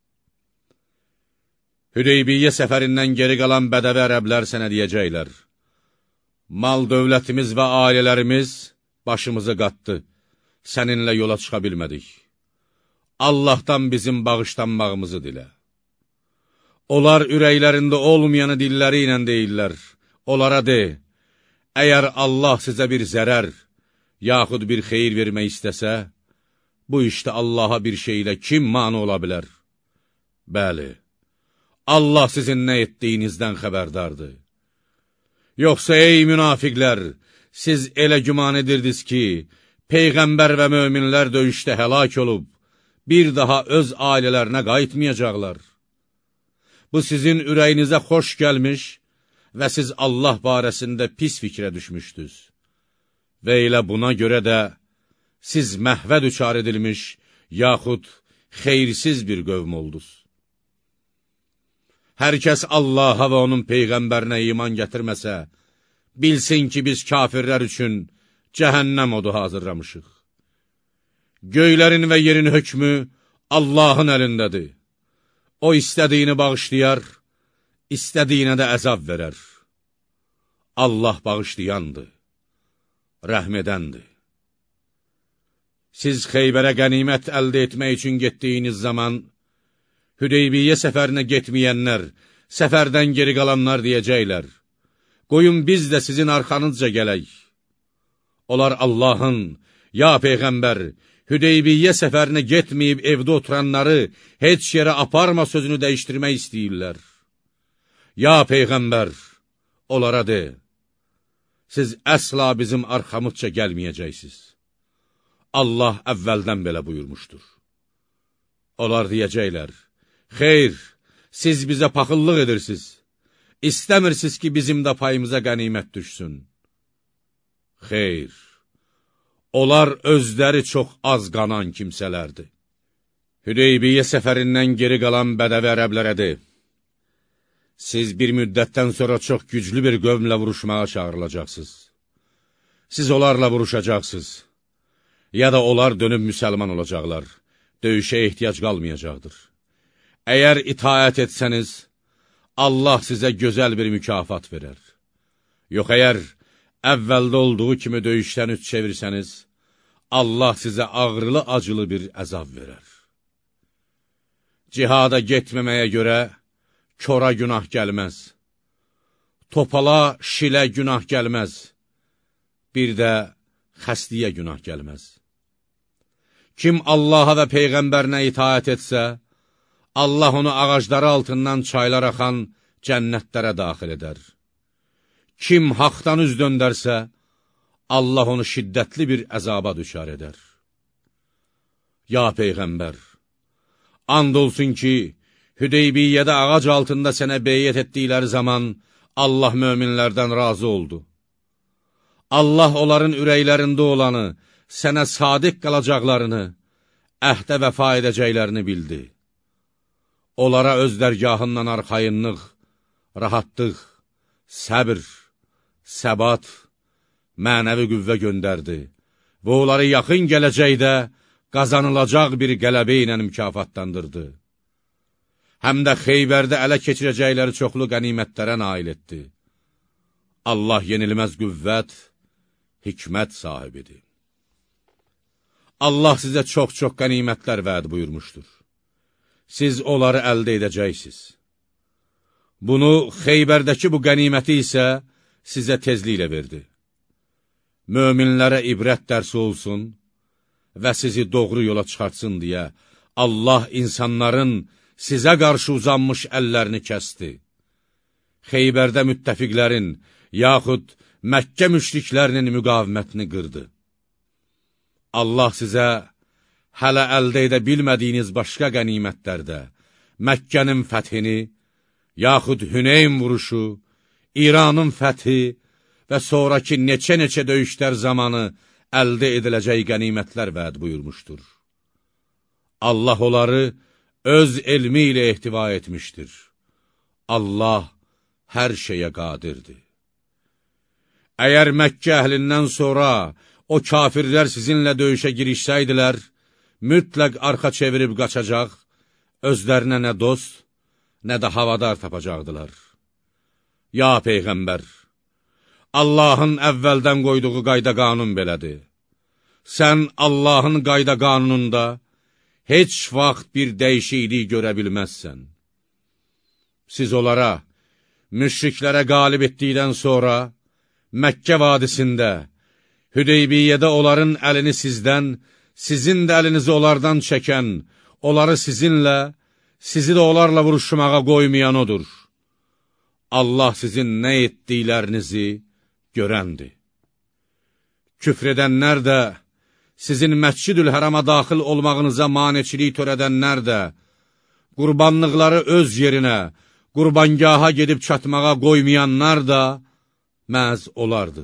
Speaker 1: Hüdeybiyyə səfərindən geri qalan bədəvi ərəblər sənə deyəcəklər. Mal dövlətimiz və ailələrimiz başımızı qatdı, səninlə yola çıxa bilmədik. Allahdan bizim bağışlanmağımızı dilə. Onlar ürəklərində olmayanı dilləri ilə deyirlər. Onlara de, əgər Allah sizə bir zərər, yaxud bir xeyir vermək istəsə, bu işdə Allaha bir şeylə kim mani ola bilər? Bəli, Allah sizin nə etdiyinizdən xəbərdardır. Yoxsa ey münafiqlər, siz elə güman edirdiniz ki, Peyğəmbər və möminlər döyüşdə həlak olub, bir daha öz ailələrinə qayıtmayacaqlar. Bu sizin ürəyinizə xoş gəlmiş və siz Allah barəsində pis fikrə düşmüşdünüz. Və elə buna görə də siz məhvə düçar edilmiş, yaxud xeyirsiz bir qövm oldunuz. Hər kəs Allaha və onun Peyğəmbərinə iman gətirməsə, bilsin ki, biz kafirlər üçün cəhənnəm odu hazırlamışıq. Göylərin və yerin hökmü Allahın əlindədir. O istədiyini bağışlayar, istədiyinə də əzab verər. Allah bağışlayandır, rəhm edəndir. Siz Xeybərə qənimət əldə etmək üçün getdiyiniz zaman, Hüdeybiyyə səfərinə getməyənlər, səfərdən geri qalanlar deyəcəklər. Qoyun biz də sizin arxanızca gələk. Onlar Allahın, ya Peyğəmbər, Hüdeybiyyə səfərinə getməyib evdə oturanları heç yerə aparma sözünü dəyişdirmək istəyirlər. Ya Peyğəmbər, onlara de, siz əsla bizim arxamızca gəlməyəcəksiniz. Allah əvvəldən belə buyurmuşdur. Onlar deyəcəklər, xeyr, siz bizə paxıllıq edirsiniz. İstəmirsiniz ki, bizim də payımıza qənimət düşsün. Xeyr, onlar özləri çox az qanan kimsələrdir. Hüdeybiyyə səfərindən geri qalan bədəvi ərəblərə de, siz bir müddətdən sonra çox güclü bir qövmlə vuruşmağa çağırılacaqsınız. siz onlarla vuruşacaqsınız, ya da onlar dönüb müsəlman olacaqlar, döyüşə ehtiyac qalmayacaqdır. Əgər itaət etsəniz, Allah sizə gözəl bir mükafat verər. Yox, əgər əvvəldə olduğu kimi döyüşdən üç çevirsəniz, Allah sizə ağrılı, acılı bir əzab verər. Cihada getməməyə görə kora günah gəlməz, topala, şilə günah gəlməz, bir də xəstliyə günah gəlməz. Kim Allaha və Peyğəmbərinə itaət etsə, Allah onu ağacları altından çaylar axan cənnətlərə daxil edər. Kim haqdan üz döndərsə, Allah onu şiddətli bir əzaba düşar edər. Ya Peyğəmbər, and olsun ki, Hüdeybiyyədə ağac altında sənə beyyət etdikləri zaman Allah möminlərdən razı oldu. Allah onların ürəklərində olanı, sənə sadiq qalacaqlarını, əhdə vəfa edəcəklərini bildi. Onlara öz dərgahından arxayınlıq, rahatlıq, səbr, səbat, mənəvi qüvvə göndərdi və onları yaxın gələcəkdə qazanılacaq bir qələbə ilə mükafatlandırdı. Həm də Xeybərdə ələ keçirəcəkləri çoxlu qənimətlərə nail etdi. Allah yenilməz qüvvət, hikmət sahibidir. Allah sizə çox-çox qənimətlər vəd buyurmuşdur. Siz onları əldə edəcəksiniz. Bunu Xeybərdəki bu qəniməti isə sizə tezliklə verdi. Möminlərə ibrət dərsi olsun və sizi doğru yola çıxartsın deyə Allah insanların sizə qarşı uzanmış əllərini kəsdi. Xeybərdə müttəfiqlərin, yaxud Məkkə müşriklərinin müqavimətini qırdı. Allah sizə hələ əldə edə bilmədiyiniz başqa qənimətlərdə Məkkənin fəthini, yaxud Hüneyn vuruşu, İranın fəthi və sonraki neçə-neçə döyüşlər zamanı əldə ediləcək qənimətlər vəd buyurmuşdur. Allah onları öz elmi ilə ehtiva etmişdir. Allah hər şeyə qadirdir. Əgər Məkkə əhlindən sonra o kafirlər sizinlə döyüşə girişsəydilər, mütləq arxa çevirib qaçacaq, özlərinə nə dost, nə də havadar tapacaqdılar. Ya Peyğəmbər, Allahın əvvəldən qoyduğu qayda qanun belədir. Sən Allahın qayda qanununda heç vaxt bir dəyişiklik görə bilməzsən. Siz onlara, müşriklərə qalib etdikdən sonra, Məkkə vadisində, Hüdeybiyyədə onların əlini sizdən, sizin də əlinizi onlardan çəkən, onları sizinlə, sizi də onlarla vuruşmağa qoymayan odur. Allah sizin nə etdiklərinizi görəndir. Küfr edənlər də, sizin Məscid-ül Hərama daxil olmağınıza maneçilik törədənlər də, qurbanlıqları öz yerinə, qurbangaha gedib çatmağa qoymayanlar da məhz olardı.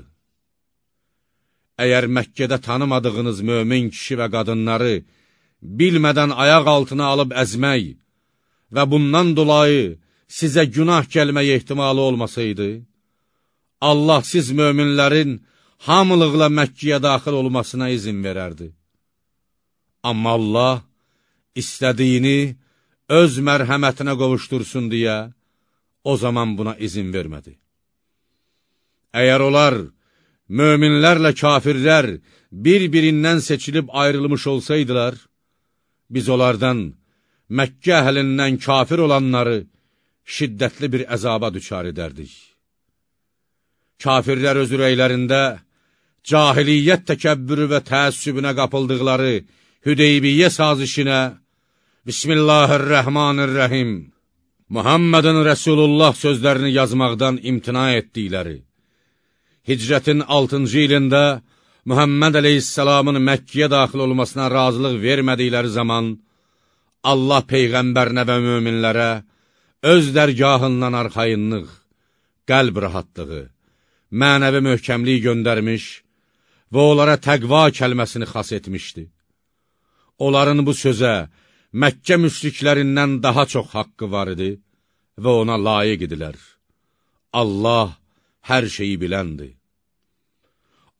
Speaker 1: Əgər Məkkədə tanımadığınız mömin kişi və qadınları bilmədən ayaq altına alıb əzmək və bundan dolayı sizə günah gəlməyə ehtimalı olmasaydı, Allah siz möminlərin hamılıqla Məkkəyə daxil olmasına izin verərdi. Amma Allah istədiyini öz mərhəmətinə qovuşdursun deyə o zaman buna izin vermədi. Əgər onlar, möminlərlə kafirlər bir-birindən seçilib ayrılmış olsaydılar, biz onlardan, Məkkə əhlindən kafir olanları şiddətli bir əzaba düçar edərdik. Kafirlər öz ürəklərində cahiliyyət təkəbbürü və təəssübünə qapıldıqları Hüdeybiyyə sazişinə Bismillahirrahmanirrahim Muhammedin Rəsulullah sözlərini yazmaqdan imtina etdikləri, Hicrətin altıncı ilində Muhammed Aleyhisselamın Məkkiyə daxil olmasına razılıq vermədikləri zaman Allah Peyğəmbərinə və möminlərə öz dərgahından arxayınlıq, qəlb rahatlığı, mənəvi möhkəmlik göndərmiş və onlara təqva kəlməsini xas etmişdi. Onların bu sözə Məkkə müşriklərindən daha çox haqqı var idi və ona layiq idilər. Allah hər şeyi biləndir.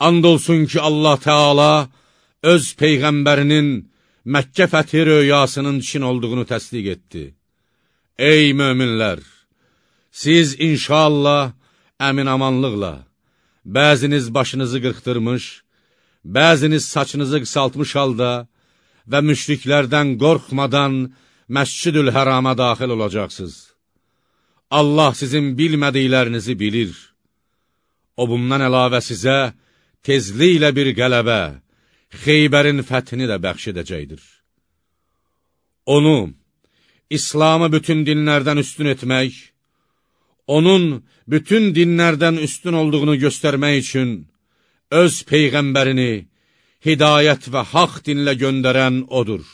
Speaker 1: And olsun ki, Allah Teala öz Peyğəmbərinin Məkkə fəthi röyasının Çin olduğunu təsdiq etdi. Ey möminlər! Siz inşallah əmin-amanlıqla, bəziniz başınızı qırxdırmış, bəziniz saçınızı qısaltmış halda və müşriklərdən qorxmadan Məscid-ül Hərama daxil olacaqsınız. Allah sizin bilmədiklərinizi bilir. O, bundan əlavə sizə tezliklə bir qələbə, Xeybərin fəthini də bəxş edəcəkdir. Onu, İslamı bütün dinlərdən üstün etmək, onun bütün dinlərdən üstün olduğunu göstərmək üçün öz Peyğəmbərini hidayət və haqq dinlə göndərən odur.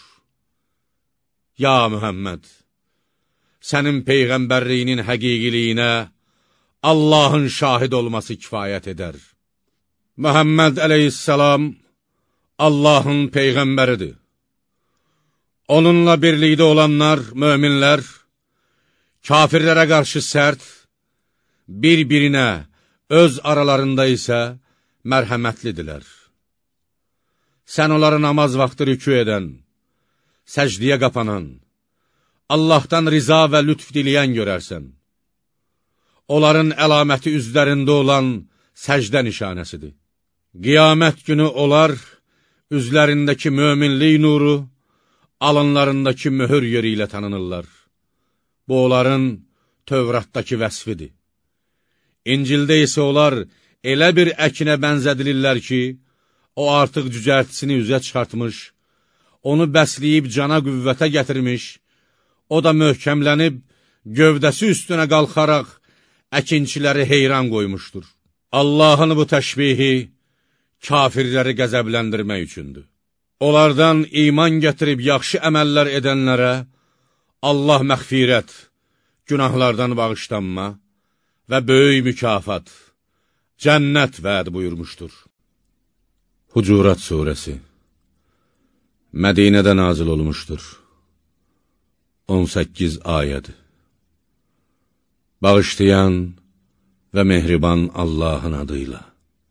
Speaker 1: Ya Mühəmməd, sənin Peyğəmbərliyinin həqiqiliyinə Allahın şahid olması kifayət edər. Muhammed əleyhissalam Allahın Peyğəmbəridir. Onunla birlikdə olanlar, möminlər, kafirlərə qarşı sərt, bir-birinə, öz aralarında isə mərhəmətlidirlər. Sən onları namaz vaxtı rükü edən, səcdiyə qapanan, Allahdan riza və lütf diləyən görərsən. Onların əlaməti üzlərində olan səcdə nişanəsidir. Qiyamət günü onlar üzlərindəki möminlik nuru, alınlarındakı möhür yeri ilə tanınırlar. Bu, onların Tövratdakı vəsfidir. İncildə isə onlar elə bir əkinə bənzədilirlər ki, o artıq cücərtisini üzə çıxartmış, onu bəsləyib cana qüvvətə gətirmiş, o da möhkəmlənib, gövdəsi üstünə qalxaraq, əkinçiləri heyran qoymuşdur. Allahın bu təşbihi kafirləri qəzəbləndirmək üçündür. Onlardan iman gətirib yaxşı əməllər edənlərə Allah məğfirət, günahlardan bağışlanma və böyük mükafat, cənnət vəd buyurmuşdur. Hucurat Suresi Mədinədə nazil olmuşdur. on səkkiz ayədir. Bağışlayan və mehriban Allahın adıyla.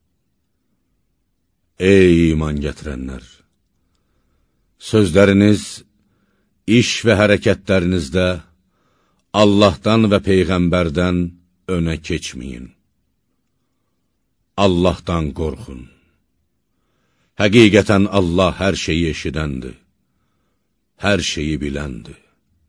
Speaker 1: Ey iman gətirənlər! Sözləriniz, iş və hərəkətlərinizdə Allahdan və Peyğəmbərdən önə keçməyin. Allahdan qorxun. Həqiqətən Allah hər şeyi eşidəndir, hər şeyi biləndir.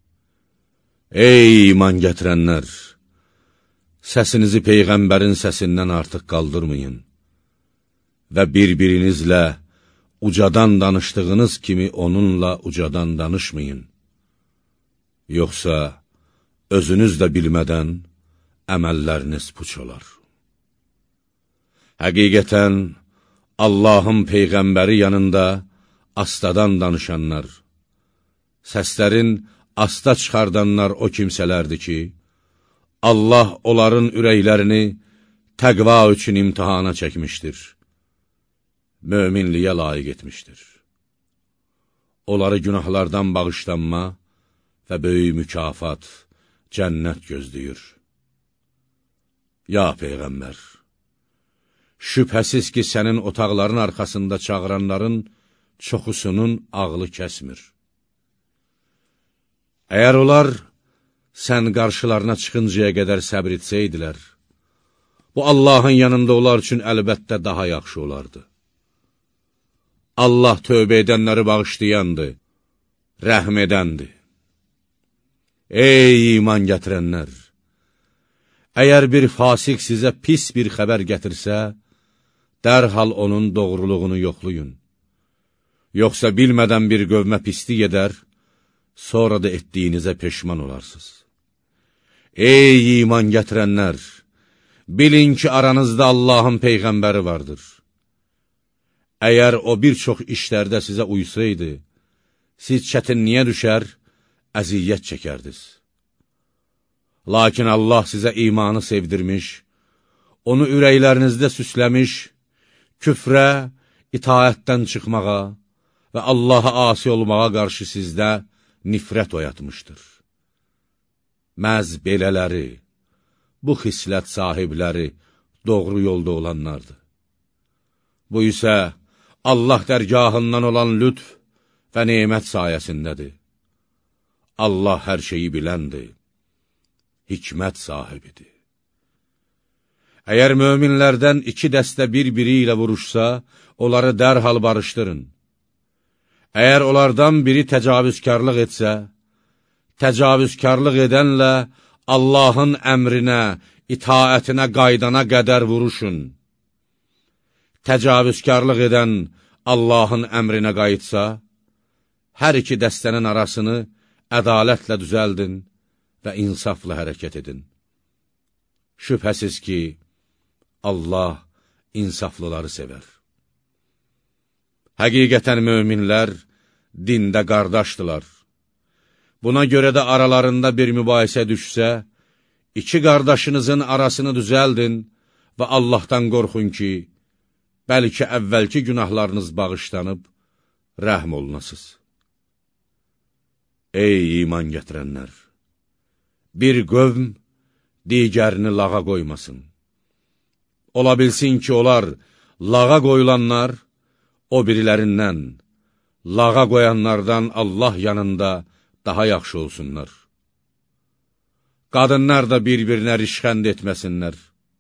Speaker 1: Ey iman gətirənlər! Səsinizi Peyğəmbərin səsindən artıq qaldırmayın və bir-birinizlə ucadan danışdığınız kimi onunla ucadan danışmayın. Yoxsa özünüz də bilmədən əməlləriniz puç olar. Həqiqətən, Allahın Peyğəmbəri yanında astadan danışanlar, səslərin asta çıxardanlar o kimsələrdir ki, Allah onların ürəklərini təqva üçün imtihana çəkmişdir, möminliyə layiq etmişdir. Onları günahlardan bağışlanma və böyük mükafat, cənnət gözləyir. Ya Peyğəmbər! Şübhəsiz ki, sənin otaqların arxasında çağıranların çoxusunun ağlı kəsmir. Əgər onlar, sən qarşılarına çıxıncaya qədər səbr etsəydilər, bu Allahın yanında onlar üçün əlbəttə daha yaxşı olardı. Allah tövbə edənləri bağışlayandır, rəhm edəndir. Ey iman gətirənlər! Əgər bir fasik sizə pis bir xəbər gətirsə, dərhal onun doğruluğunu yoxlayın. Yoxsa bilmədən bir qövmə pislik edər, sonra da etdiyinizə peşman olarsınız. Ey iman gətirənlər! Bilin ki, aranızda Allahın Peyğəmbəri vardır. Əgər o bir çox işlərdə sizə uysaydı, siz çətinliyə düşər, əziyyət çəkərdiniz. Lakin Allah sizə imanı sevdirmiş, onu ürəklərinizdə süsləmiş, küfrə, itaətdən çıxmağa və Allaha asi olmağa qarşı sizdə nifrət oyatmışdır. Məhz belələri, bu xislət sahibləri doğru yolda olanlardır. Bu isə Allah dərgahından olan lütf və nemət sayəsindədir. Allah hər şeyi biləndir, hikmət sahibidir. Əgər möminlərdən iki dəstə bir-biri ilə vuruşsa, onları dərhal barışdırın. Əgər onlardan biri təcavüzkarlıq etsə, təcavüzkarlıq edənlə Allahın əmrinə, itaətinə, qaydana qədər vuruşun. Təcavüzkarlıq edən Allahın əmrinə qayıtsa, hər iki dəstənin arasını ədalətlə düzəldin və insafla hərəkət edin. Şübhəsiz ki, Allah insaflıları sevər. Həqiqətən möminlər dində qardaşdılar. Buna görə də aralarında bir mübahisə düşsə, iki qardaşınızın arasını düzəldin və Allahdan qorxun ki, bəlkə əvvəlki günahlarınız bağışlanıb, rəhm olunasız. Ey iman gətirənlər! Bir qövm digərini lağa qoymasın. Ola bilsin ki, onlar lağa qoyulanlar o birilərindən, lağa qoyanlardan Allah yanında daha yaxşı olsunlar. Qadınlar da bir-birinə rişxənd etməsinlər.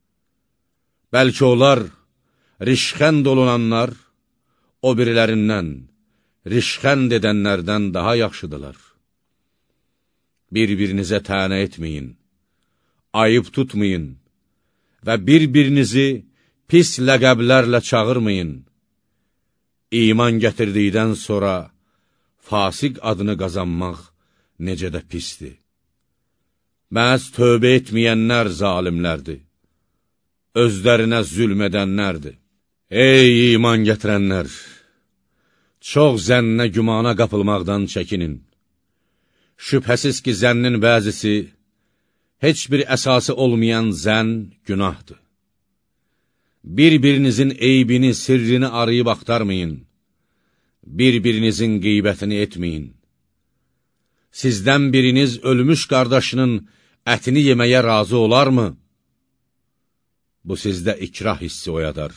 Speaker 1: Bəlkə onlar, rişxənd olunanlar, o birilərindən, rişxənd edənlərdən daha yaxşıdırlar. Bir-birinizə tənə etməyin, ayıb tutmayın və bir-birinizi pis ləqəblərlə çağırmayın. İman gətirdikdən sonra fasiq adını qazanmaq necə də pisdir. Məhz tövbə etməyənlər zalimlərdir, özlərinə zülm edənlərdir. Ey iman gətirənlər! Çox zənnə, gümana qapılmaqdan çəkinin. Şübhəsiz ki, zənnin bəzisi, heç bir əsası olmayan zənn günahdır. Bir-birinizin eybini, sirrini arayıb axtarmayın. Bir-birinizin qeybətini etməyin. Sizdən biriniz ölmüş qardaşının ətini yeməyə razı olarmı? Bu sizdə ikrah hissi oyadar.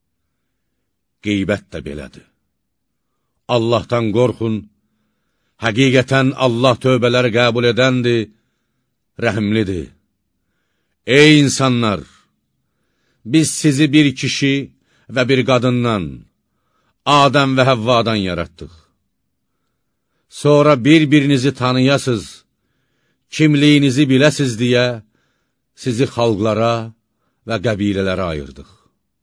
Speaker 1: Qeybət də belədir. Allahdan qorxun, həqiqətən Allah tövbələri qəbul edəndir, rəhimlidir. Ey insanlar! Biz sizi bir kişi və bir qadından, Adəm və Həvvadan yaratdıq. Sonra bir-birinizi tanıyasız, kimliyinizi biləsiz deyə sizi xalqlara və qəbilələrə ayırdıq.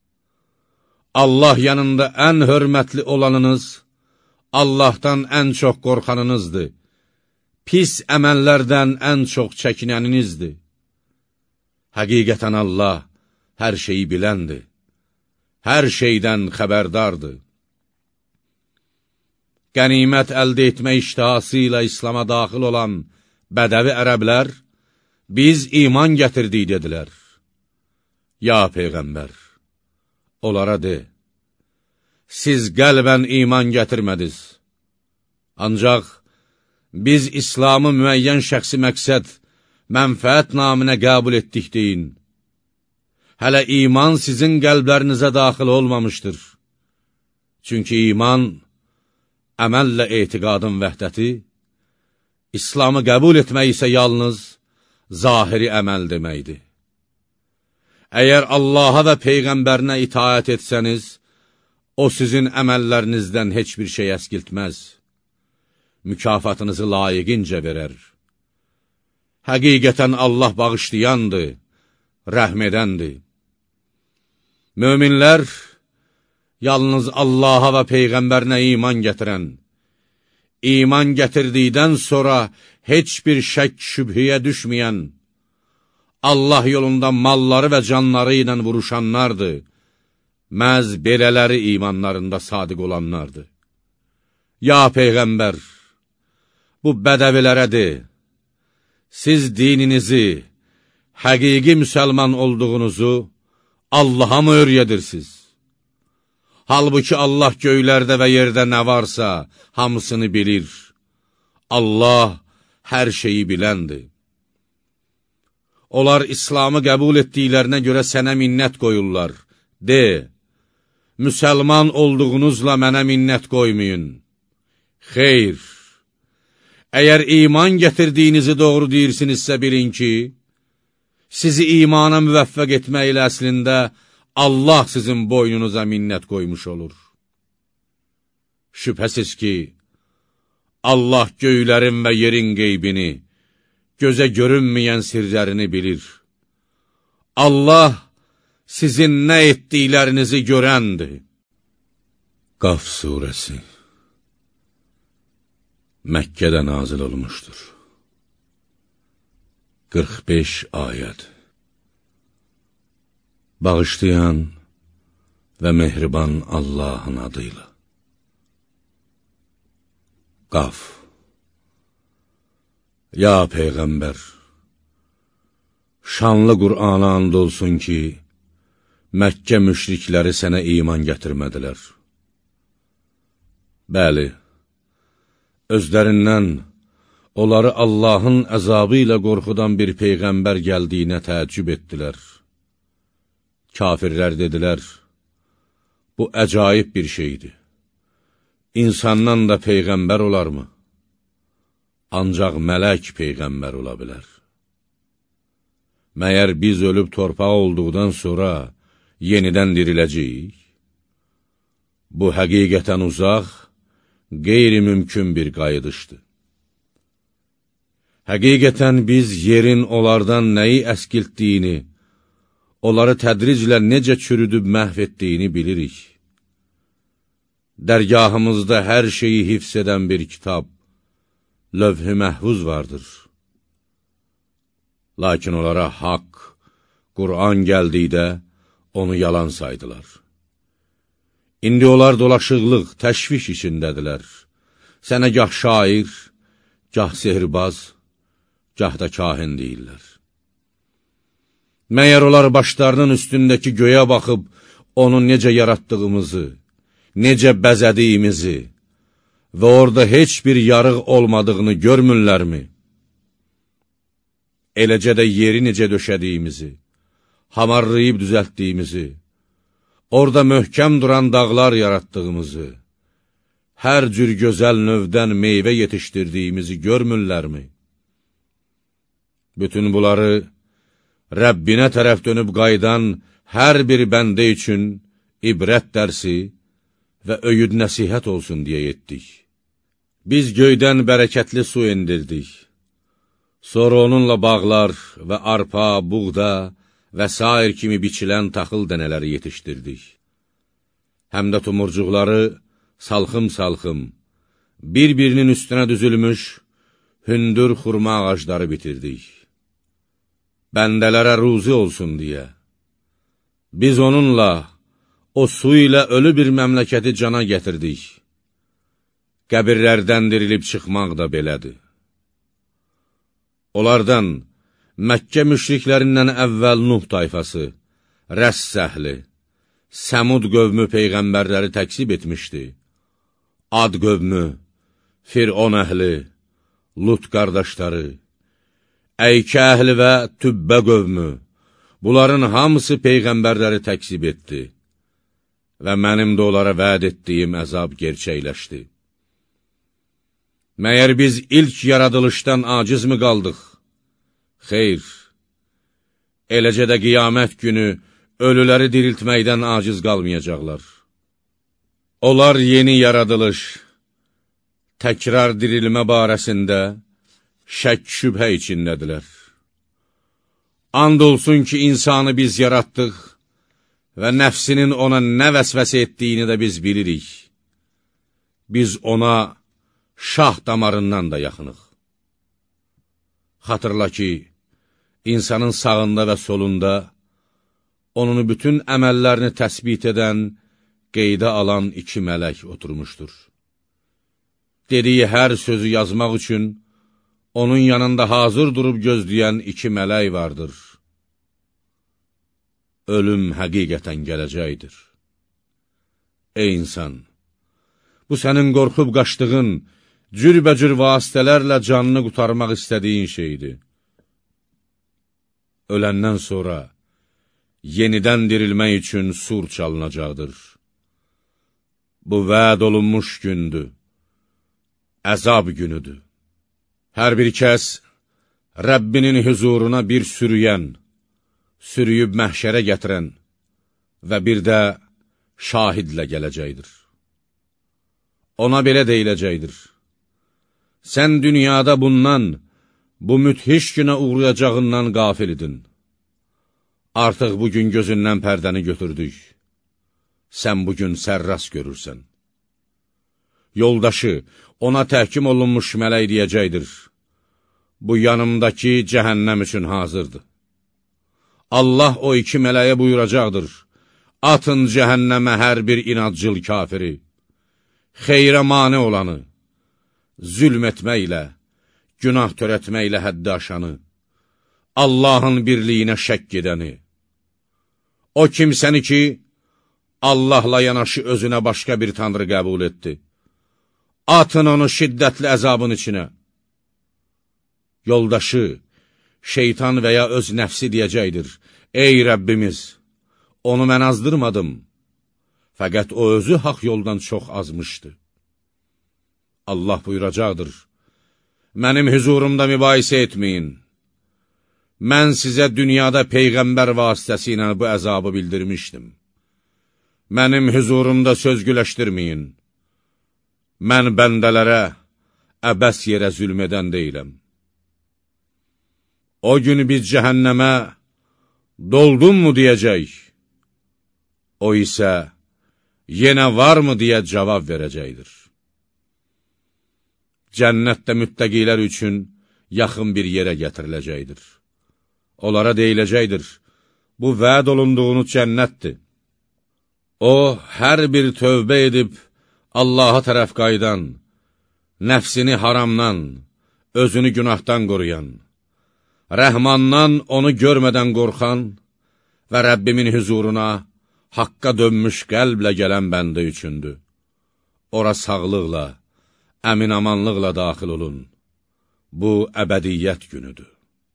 Speaker 1: Allah yanında ən hörmətli olanınız, Allahdan ən çox qorxanınızdır. Pis əməllərdən ən çox çəkinəninizdir. Həqiqətən Allah hər şeyi biləndir, hər şeydən xəbərdardır. Qənimət əldə etmə iştihası ilə İslama daxil olan bədəvi ərəblər, biz iman gətirdik, dedilər. Ya Peyğəmbər, onlara de, siz qəlbən iman gətirmədiniz. Ancaq biz İslamı müəyyən şəxsi məqsəd, mənfəət naminə qəbul etdik deyin. Hələ iman sizin qəlblərinizə daxil olmamışdır. Çünki iman, əməllə etiqadın vəhdəti, İslamı qəbul etmək isə yalnız zahiri əməl deməkdir. Əgər Allaha və Peyğəmbərinə itaət etsəniz, o sizin əməllərinizdən heç bir şey əskiltməz. Mükafatınızı layiqincə verər. Həqiqətən Allah bağışlayandır, rəhm edəndir. Möminlər, yalnız Allaha və Peyğəmbərinə iman gətirən, iman gətirdikdən sonra heç bir şək şübhəyə düşməyən, Allah yolunda malları və canları ilə vuruşanlardır, məhz belələri imanlarında sadiq olanlardır. Ya Peyğəmbər, bu bədəvilərə de, siz dininizi, həqiqi müsəlman olduğunuzu Allaha mı öyrədirsiniz? Halbuki Allah göylərdə və yerdə nə varsa, hamısını bilir. Allah hər şeyi biləndir. Onlar İslamı qəbul etdiklərinə görə sənə minnət qoyurlar. De, müsəlman olduğunuzla mənə minnət qoymayın. Xeyr, əgər iman gətirdiyinizi doğru deyirsinizsə bilin ki, sizi imana müvəffəq etməklə əslində Allah sizin boynunuza minnət qoymuş olur. Şübhəsiz ki, Allah göylərin və yerin qeybini, gözə görünməyən sirlərini bilir. Allah sizin nə etdiklərinizi görəndir. Qaf surəsi Məkkədə nazil olmuşdur. qırx beş ayəd. Bağışlayan və mehriban Allahın adıyla. Qaf. Ya Peyğəmbər, şanlı Qur'ana and olsun ki, Məkkə müşrikləri sənə iman gətirmədilər. Bəli, özlərindən onları Allahın əzabı ilə qorxudan bir Peyğəmbər gəldiyinə təəccüb etdilər. Kafirlər dedilər, bu əcaib bir şeydir. İnsandan da Peyğəmbər olarmı? Ancaq mələk Peyğəmbər ola bilər. Məyər biz ölüb torpağa olduqdan sonra yenidən diriləcəyik? Bu həqiqətən uzaq, qeyri-mümkün bir qayıdışdır. Həqiqətən biz yerin onlardan nəyi əskiltdiyini, onları tədriclə necə çürüdüb məhv etdiyini bilirik. Dərgahımızda hər şeyi hifz edən bir kitab, lövh-i məhvuz vardır. Lakin onlara haqq, Qur'an gəldikdə onu yalan saydılar. İndi onlar dolaşıqlıq, təşviş içindədirlər. Sənə gah şair, gah sehirbaz, gah da kahin deyirlər. Məyər onlar başlarının üstündəki göyə baxıb, onu necə yaratdığımızı, necə bəzədiyimizi və orada heç bir yarıq olmadığını görmürlərmi? Eləcə də yeri necə döşədiyimizi, hamarlayıb düzəltdiyimizi, orada möhkəm duran dağlar yaratdığımızı, hər cür gözəl növdən meyvə yetişdirdiyimizi görmürlərmi? Bütün bunları Rəbbinə tərəf dönüb qaydan hər bir bəndə üçün ibrət dərsi və öyüd nəsihət olsun deyə etdik. Biz göydən bərəkətli su indirdik. Sonra onunla bağlar və arpa, buğda və sair kimi biçilən taxıl dənələri yetişdirdik. Həm də tumurcuqları salxım-salxım, bir-birinin üstünə düzülmüş hündür xurma ağacları bitirdik. Bəndələrə ruzi olsun deyə. Biz onunla, o su ilə ölü bir məmləkəti cana gətirdik. Qəbirlərdən dirilib çıxmaq da belədir. Onlardan Məkkə müşriklərindən əvvəl Nuh tayfası, Rəss əhli, Səmud qövmü peyğəmbərləri təksib etmişdi. Ad qövmü, Fir'on əhli, Lut qardaşları, Əykə əhli və Tübbə qövmü, bunların hamısı peyğəmbərləri təksib etdi və mənim də onlara vəd etdiyim əzab gerçəkləşdi. Məyər biz ilk yaradılışdan aciz mi qaldıq? Xeyr, eləcə də qiyamət günü ölüləri diriltməkdən aciz qalmayacaqlar. Onlar yeni yaradılış, təkrar dirilmə barəsində şək şübhə içindədirlər. And olsun ki, insanı biz yaratdıq və nəfsinin ona nə vəsvəsə etdiyini də biz bilirik. Biz ona şah damarından da yaxınıq. Xatırla ki, insanın sağında və solunda onun bütün əməllərini təsbit edən, qeydə alan iki mələk oturmuşdur. Dediyi hər sözü yazmaq üçün onun yanında hazır durub gözləyən iki mələk vardır. Ölüm həqiqətən gələcəkdir. Ey insan! Bu sənin qorxub qaçdığın, cürbəcür vasitələrlə canını qutarmaq istədiyin şeydir. Öləndən sonra yenidən dirilmək üçün sur çalınacaqdır. bu vəd olunmuş gündür, əzab günüdür. Hər bir kəs Rəbbinin huzuruna bir sürüyən, sürüyüb məhşərə gətirən və bir də şahidlə gələcəkdir. Ona belə deyiləcəkdir: sən dünyada bundan, bu müthiş günə uğrayacağından qafil idin. Artıq bugün gözündən pərdəni götürdük. Sən bugün sərras görürsən. Yoldaşı, ona təhkim olunmuş mələk deyəcəkdir: bu yanımdakı cəhənnəm üçün hazırdır. Allah o iki mələyə buyuracaqdır: atın cəhənnəmə hər bir inadcıl kafiri, xeyrə mane olanı, zülm etməklə, günah törətməklə həddi aşanı, Allahın birliyinə şəkk edəni, o kimsəni ki, Allahla yanaşı özünə başqa bir tanrı qəbul etdi. Atın onu şiddətli əzabın içinə. Yoldaşı, şeytan və ya öz nəfsi deyəcəkdir: ey Rəbbimiz, onu mən azdırmadım, fəqət o özü haqq yoldan çox azmışdı. Allah buyuracaqdır: mənim huzurumda mübahisə etməyin. Mən sizə dünyada Peyğəmbər vasitəsilə bu əzabı bildirmişdim. Mənim huzurumda söz güləşdirməyin. Mən bəndələrə əbəs yerə zülm edən deyiləm. O gün biz cəhənnəmə doldunmu deyəcək, o isə yenə varmı deyə cavab verəcəkdir. Cənnətdə müttəqilər üçün yaxın bir yerə gətiriləcəkdir. Onlara deyiləcəkdir: bu vəd olunduğunuz cənnətdir. O, hər bir tövbə edib Allaha tərəf qaydan, nəfsini haramdan, özünü günahdan qoruyan, Rəhmandan onu görmədən qorxan və Rəbbimin huzuruna haqqa dönmüş qəlblə gələn bəndə üçündür. Ora sağlıqla, əmin-amanlıqla daxil olun. Bu, əbədiyyət günüdür.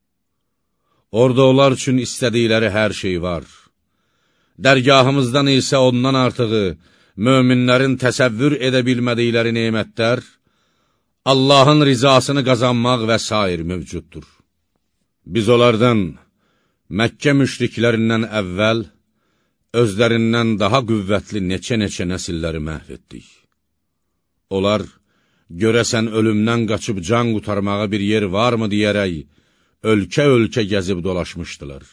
Speaker 1: Orada onlar üçün istədikləri hər şey var. Dərgahımızdan isə ondan artığı, möminlərin təsəvvür edə bilmədikləri nemətlər, Allahın rizasını qazanmaq və sair mövcuddur. Biz onlardan, Məkkə müşriklərindən əvvəl, özlərindən daha qüvvətli neçə-neçə nəsilləri məhv etdik. Onlar, görəsən ölümdən qaçıb can qutarmağa bir yer varmı deyərək, ölkə-ölkə gəzib dolaşmışdılar.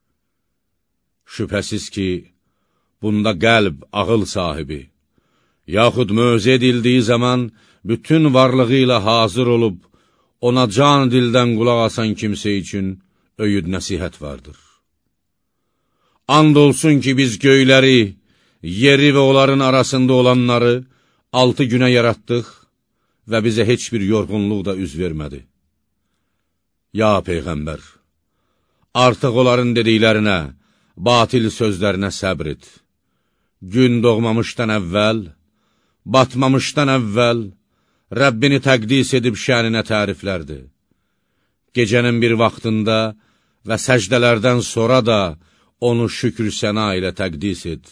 Speaker 1: Şübhəsiz ki, bunda qəlb, ağıl sahibi, yaxud mövzə edildiyi zaman bütün varlığı ilə hazır olub, ona can dildən qulaq asan kimsə üçün öyüd nəsihət vardır. And olsun ki, biz göyləri, yeri və onların arasında olanları altı günə yaratdıq və bizə heç bir yorğunluq da üz vermədi. Ya Peyğəmbər, artıq onların dediklərinə, batil sözlərinə səbr et. Gün doğmamışdan əvvəl, batmamışdan əvvəl, Rəbbini təqdis edib şəninə təriflərdir. Gecənin bir vaxtında və səcdələrdən sonra da onu şükür səna ilə təqdis et.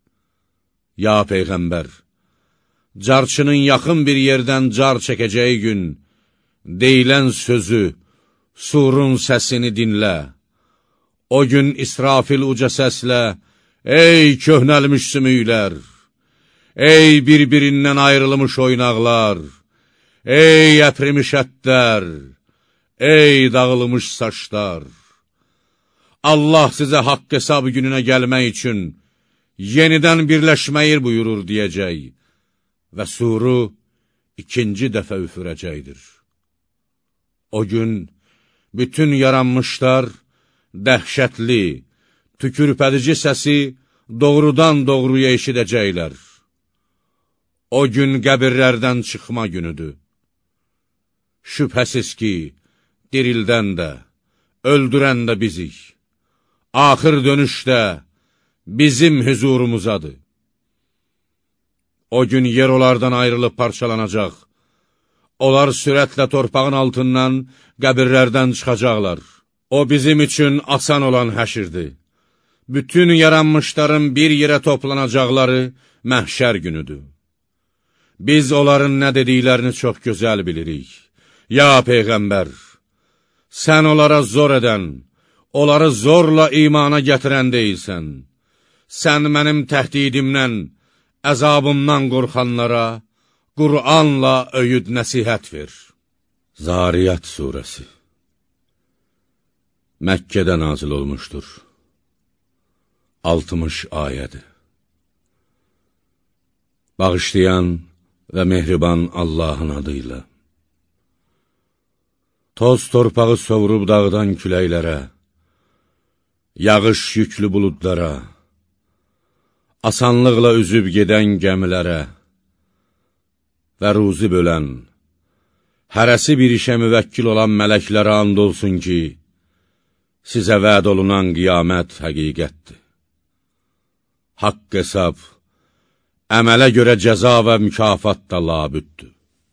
Speaker 1: Ya Peyğəmbər, carçının yaxın bir yerdən car çəkəcəyi gün, deyilən sözü, surun səsini dinlə. O gün İsrafil uca səslə: ey köhnəlmiş sümüklər, ey bir-birindən ayrılmış oynaqlar, ey əprimiş ətlər, ey dağılmış saçlar, Allah sizə haqq hesab gününə gəlmək üçün yenidən birləşməyi buyurur deyəcək və suru ikinci dəfə üfürəcəkdir. O gün bütün yaranmışlar dəhşətli, tükürpədici səsi doğrudan doğruya eşidəcəklər. O gün qəbirlərdən çıxma günüdür. Şübhəsiz ki, dirildən də, öldürən də bizik. Axır dönüşdə bizim huzurumuzadır. O gün yer onlardan ayrılıb parçalanacaq. Onlar sürətlə torpağın altından qəbirlərdən çıxacaqlar. O bizim üçün asan olan həşirdir. Bütün yaranmışların bir yerə toplanacaqları məhşər günüdür. biz onların nə dediklərini çox gözəl bilirik. Ya Peyğəmbər, sən onlara zor edən, onları zorla imana gətirən deyilsən. Sən mənim təhdidimdən, əzabımdan qorxanlara Qur'anla öyüd nəsihət ver. Zariyat surəsi Məkkədə nazil olmuşdur. altmış ayədir. Bağışlayan və mehriban Allahın adıyla. Toz torpağı sovurub dağdan küləklərə, yağış yüklü buludlara, asanlıqla üzüb gedən gəmilərə və ruzi bölən, hərəsi bir işə müvəkkil olan mələklərə and olsun ki, sizə vəd olunan qiyamət həqiqətdir. Haqq hesab, əmələ görə cəza və mükafat da labüddür.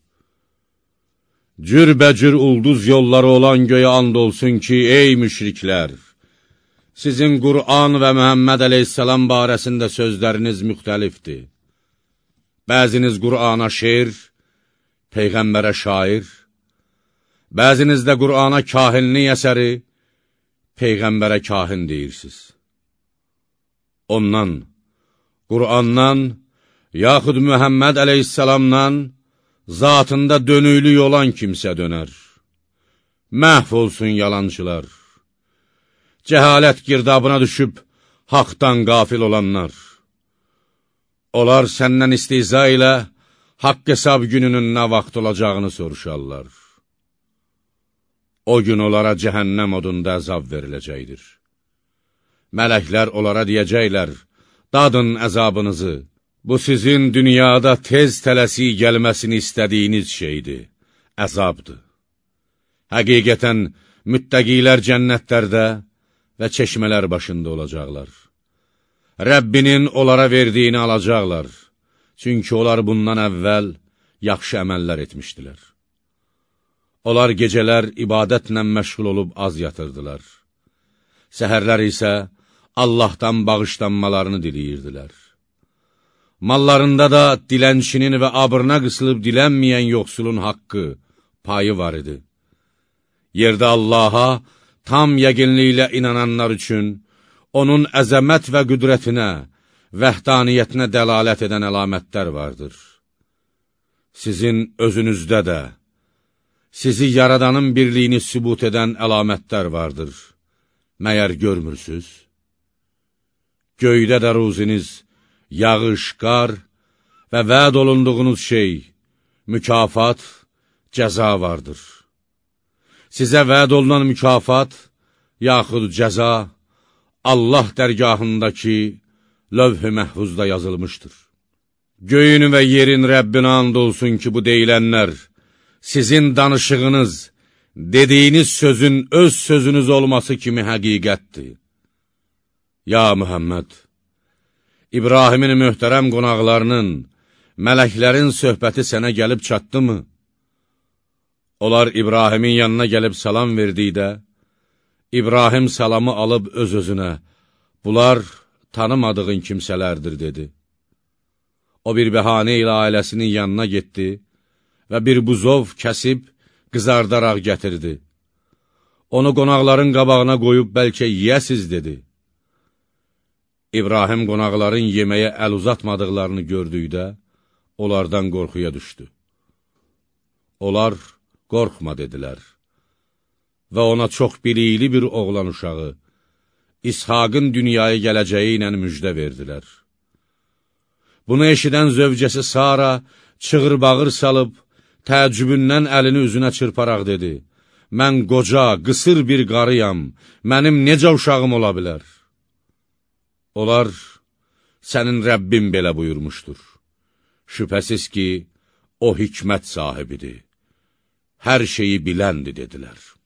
Speaker 1: Cürbəcür ulduz yolları olan göyə and olsun ki, ey müşriklər, sizin Qur'an və Məhəmməd əleyhissalam barəsində sözləriniz müxtəlifdir. Bəziniz Qur'ana şeir, Peyğəmbərə şair, bəziniz də Qur'ana kahinlik əsəri, Peyğəmbərə kahin deyirsiniz. Ondan, Qur'andan, yaxud Məhəmməd əleyhissalamdan, zatında dönüklük olan kimsə dönər. Məhv olsun yalançılar. Cəhalət girdabına düşüb, haqdan qafil olanlar. Onlar səndən istihza ilə, haqq hesab gününün nə vaxt olacağını soruşarlar. O gün onlara cəhənnəm odunda əzab veriləcəkdir. Mələklər onlara deyəcəklər, dadın əzabınızı. Bu sizin dünyada tez tələsik gəlməsini istədiyiniz şeydir, əzabdır. Həqiqətən, müttəqilər cənnətlərdə və çeşmələr başında olacaqlar. Rəbbinin onlara verdiyini alacaqlar, çünki onlar bundan əvvəl yaxşı əməllər etmişdilər. Onlar gecələr ibadətlə məşğul olub az yatırdılar. Səhərlər isə Allahdan bağışlanmalarını diləyirdilər. Mallarında da dilənçinin və abrına qısılıb dilənməyən yoxsulun haqqı, payı var idi. Yerdə Allaha tam yəqinliklə inananlar üçün onun əzəmət və qüdrətinə, vəhdaniyyətinə dəlalət edən əlamətlər vardır. Sizin özünüzdə də, sizi yaradanın birliyini sübut edən əlamətlər vardır. Məyər görmürsünüz? Göydə də ruziniz, yağış, qar və vəd olunduğunuz şey, mükafat, cəza vardır. Sizə vəd olunan mükafat, yaxud cəza, Allah dərgahındakı lövh-i məhfuzda yazılmışdır. Göyün və yerin Rəbbinə and olsun ki, bu deyilənlər, sizin danışığınız, dediyiniz sözün öz sözünüz olması kimi həqiqətdir. Ya Mühəmməd, İbrahimin möhtərəm qonaqlarının, mələklərin söhbəti sənə gəlib çatdımı? Onlar İbrahimin yanına gəlib salam verdikdə, İbrahim salamı alıb öz-özünə, bunlar tanımadığın kimsələrdir, dedi. O bir bəhanə ilə ailəsinin yanına getdi və bir buzov kəsib, qızardaraq gətirdi. Onu qonaqların qabağına qoyub bəlkə yiyəsiz, dedi. İbrahim qonaqların yeməyə əl uzatmadıqlarını gördükdə, onlardan qorxuya düşdü. Onlar, qorxma, dedilər və ona çox bilikli bir oğlan uşağı, İshaqın dünyaya gələcəyi ilə müjdə verdilər. Bunu eşidən zövcəsi Sara çığır-bağır salıb, təəccübündən əlini üzünə çırparaq dedi, mən qoca, qısır bir qarıyam, mənim necə uşağım ola bilər? Onlar, sənin Rəbbin belə buyurmuşdur. Şübhəsiz ki, o hikmət sahibidir, hər şeyi biləndir, dedilər.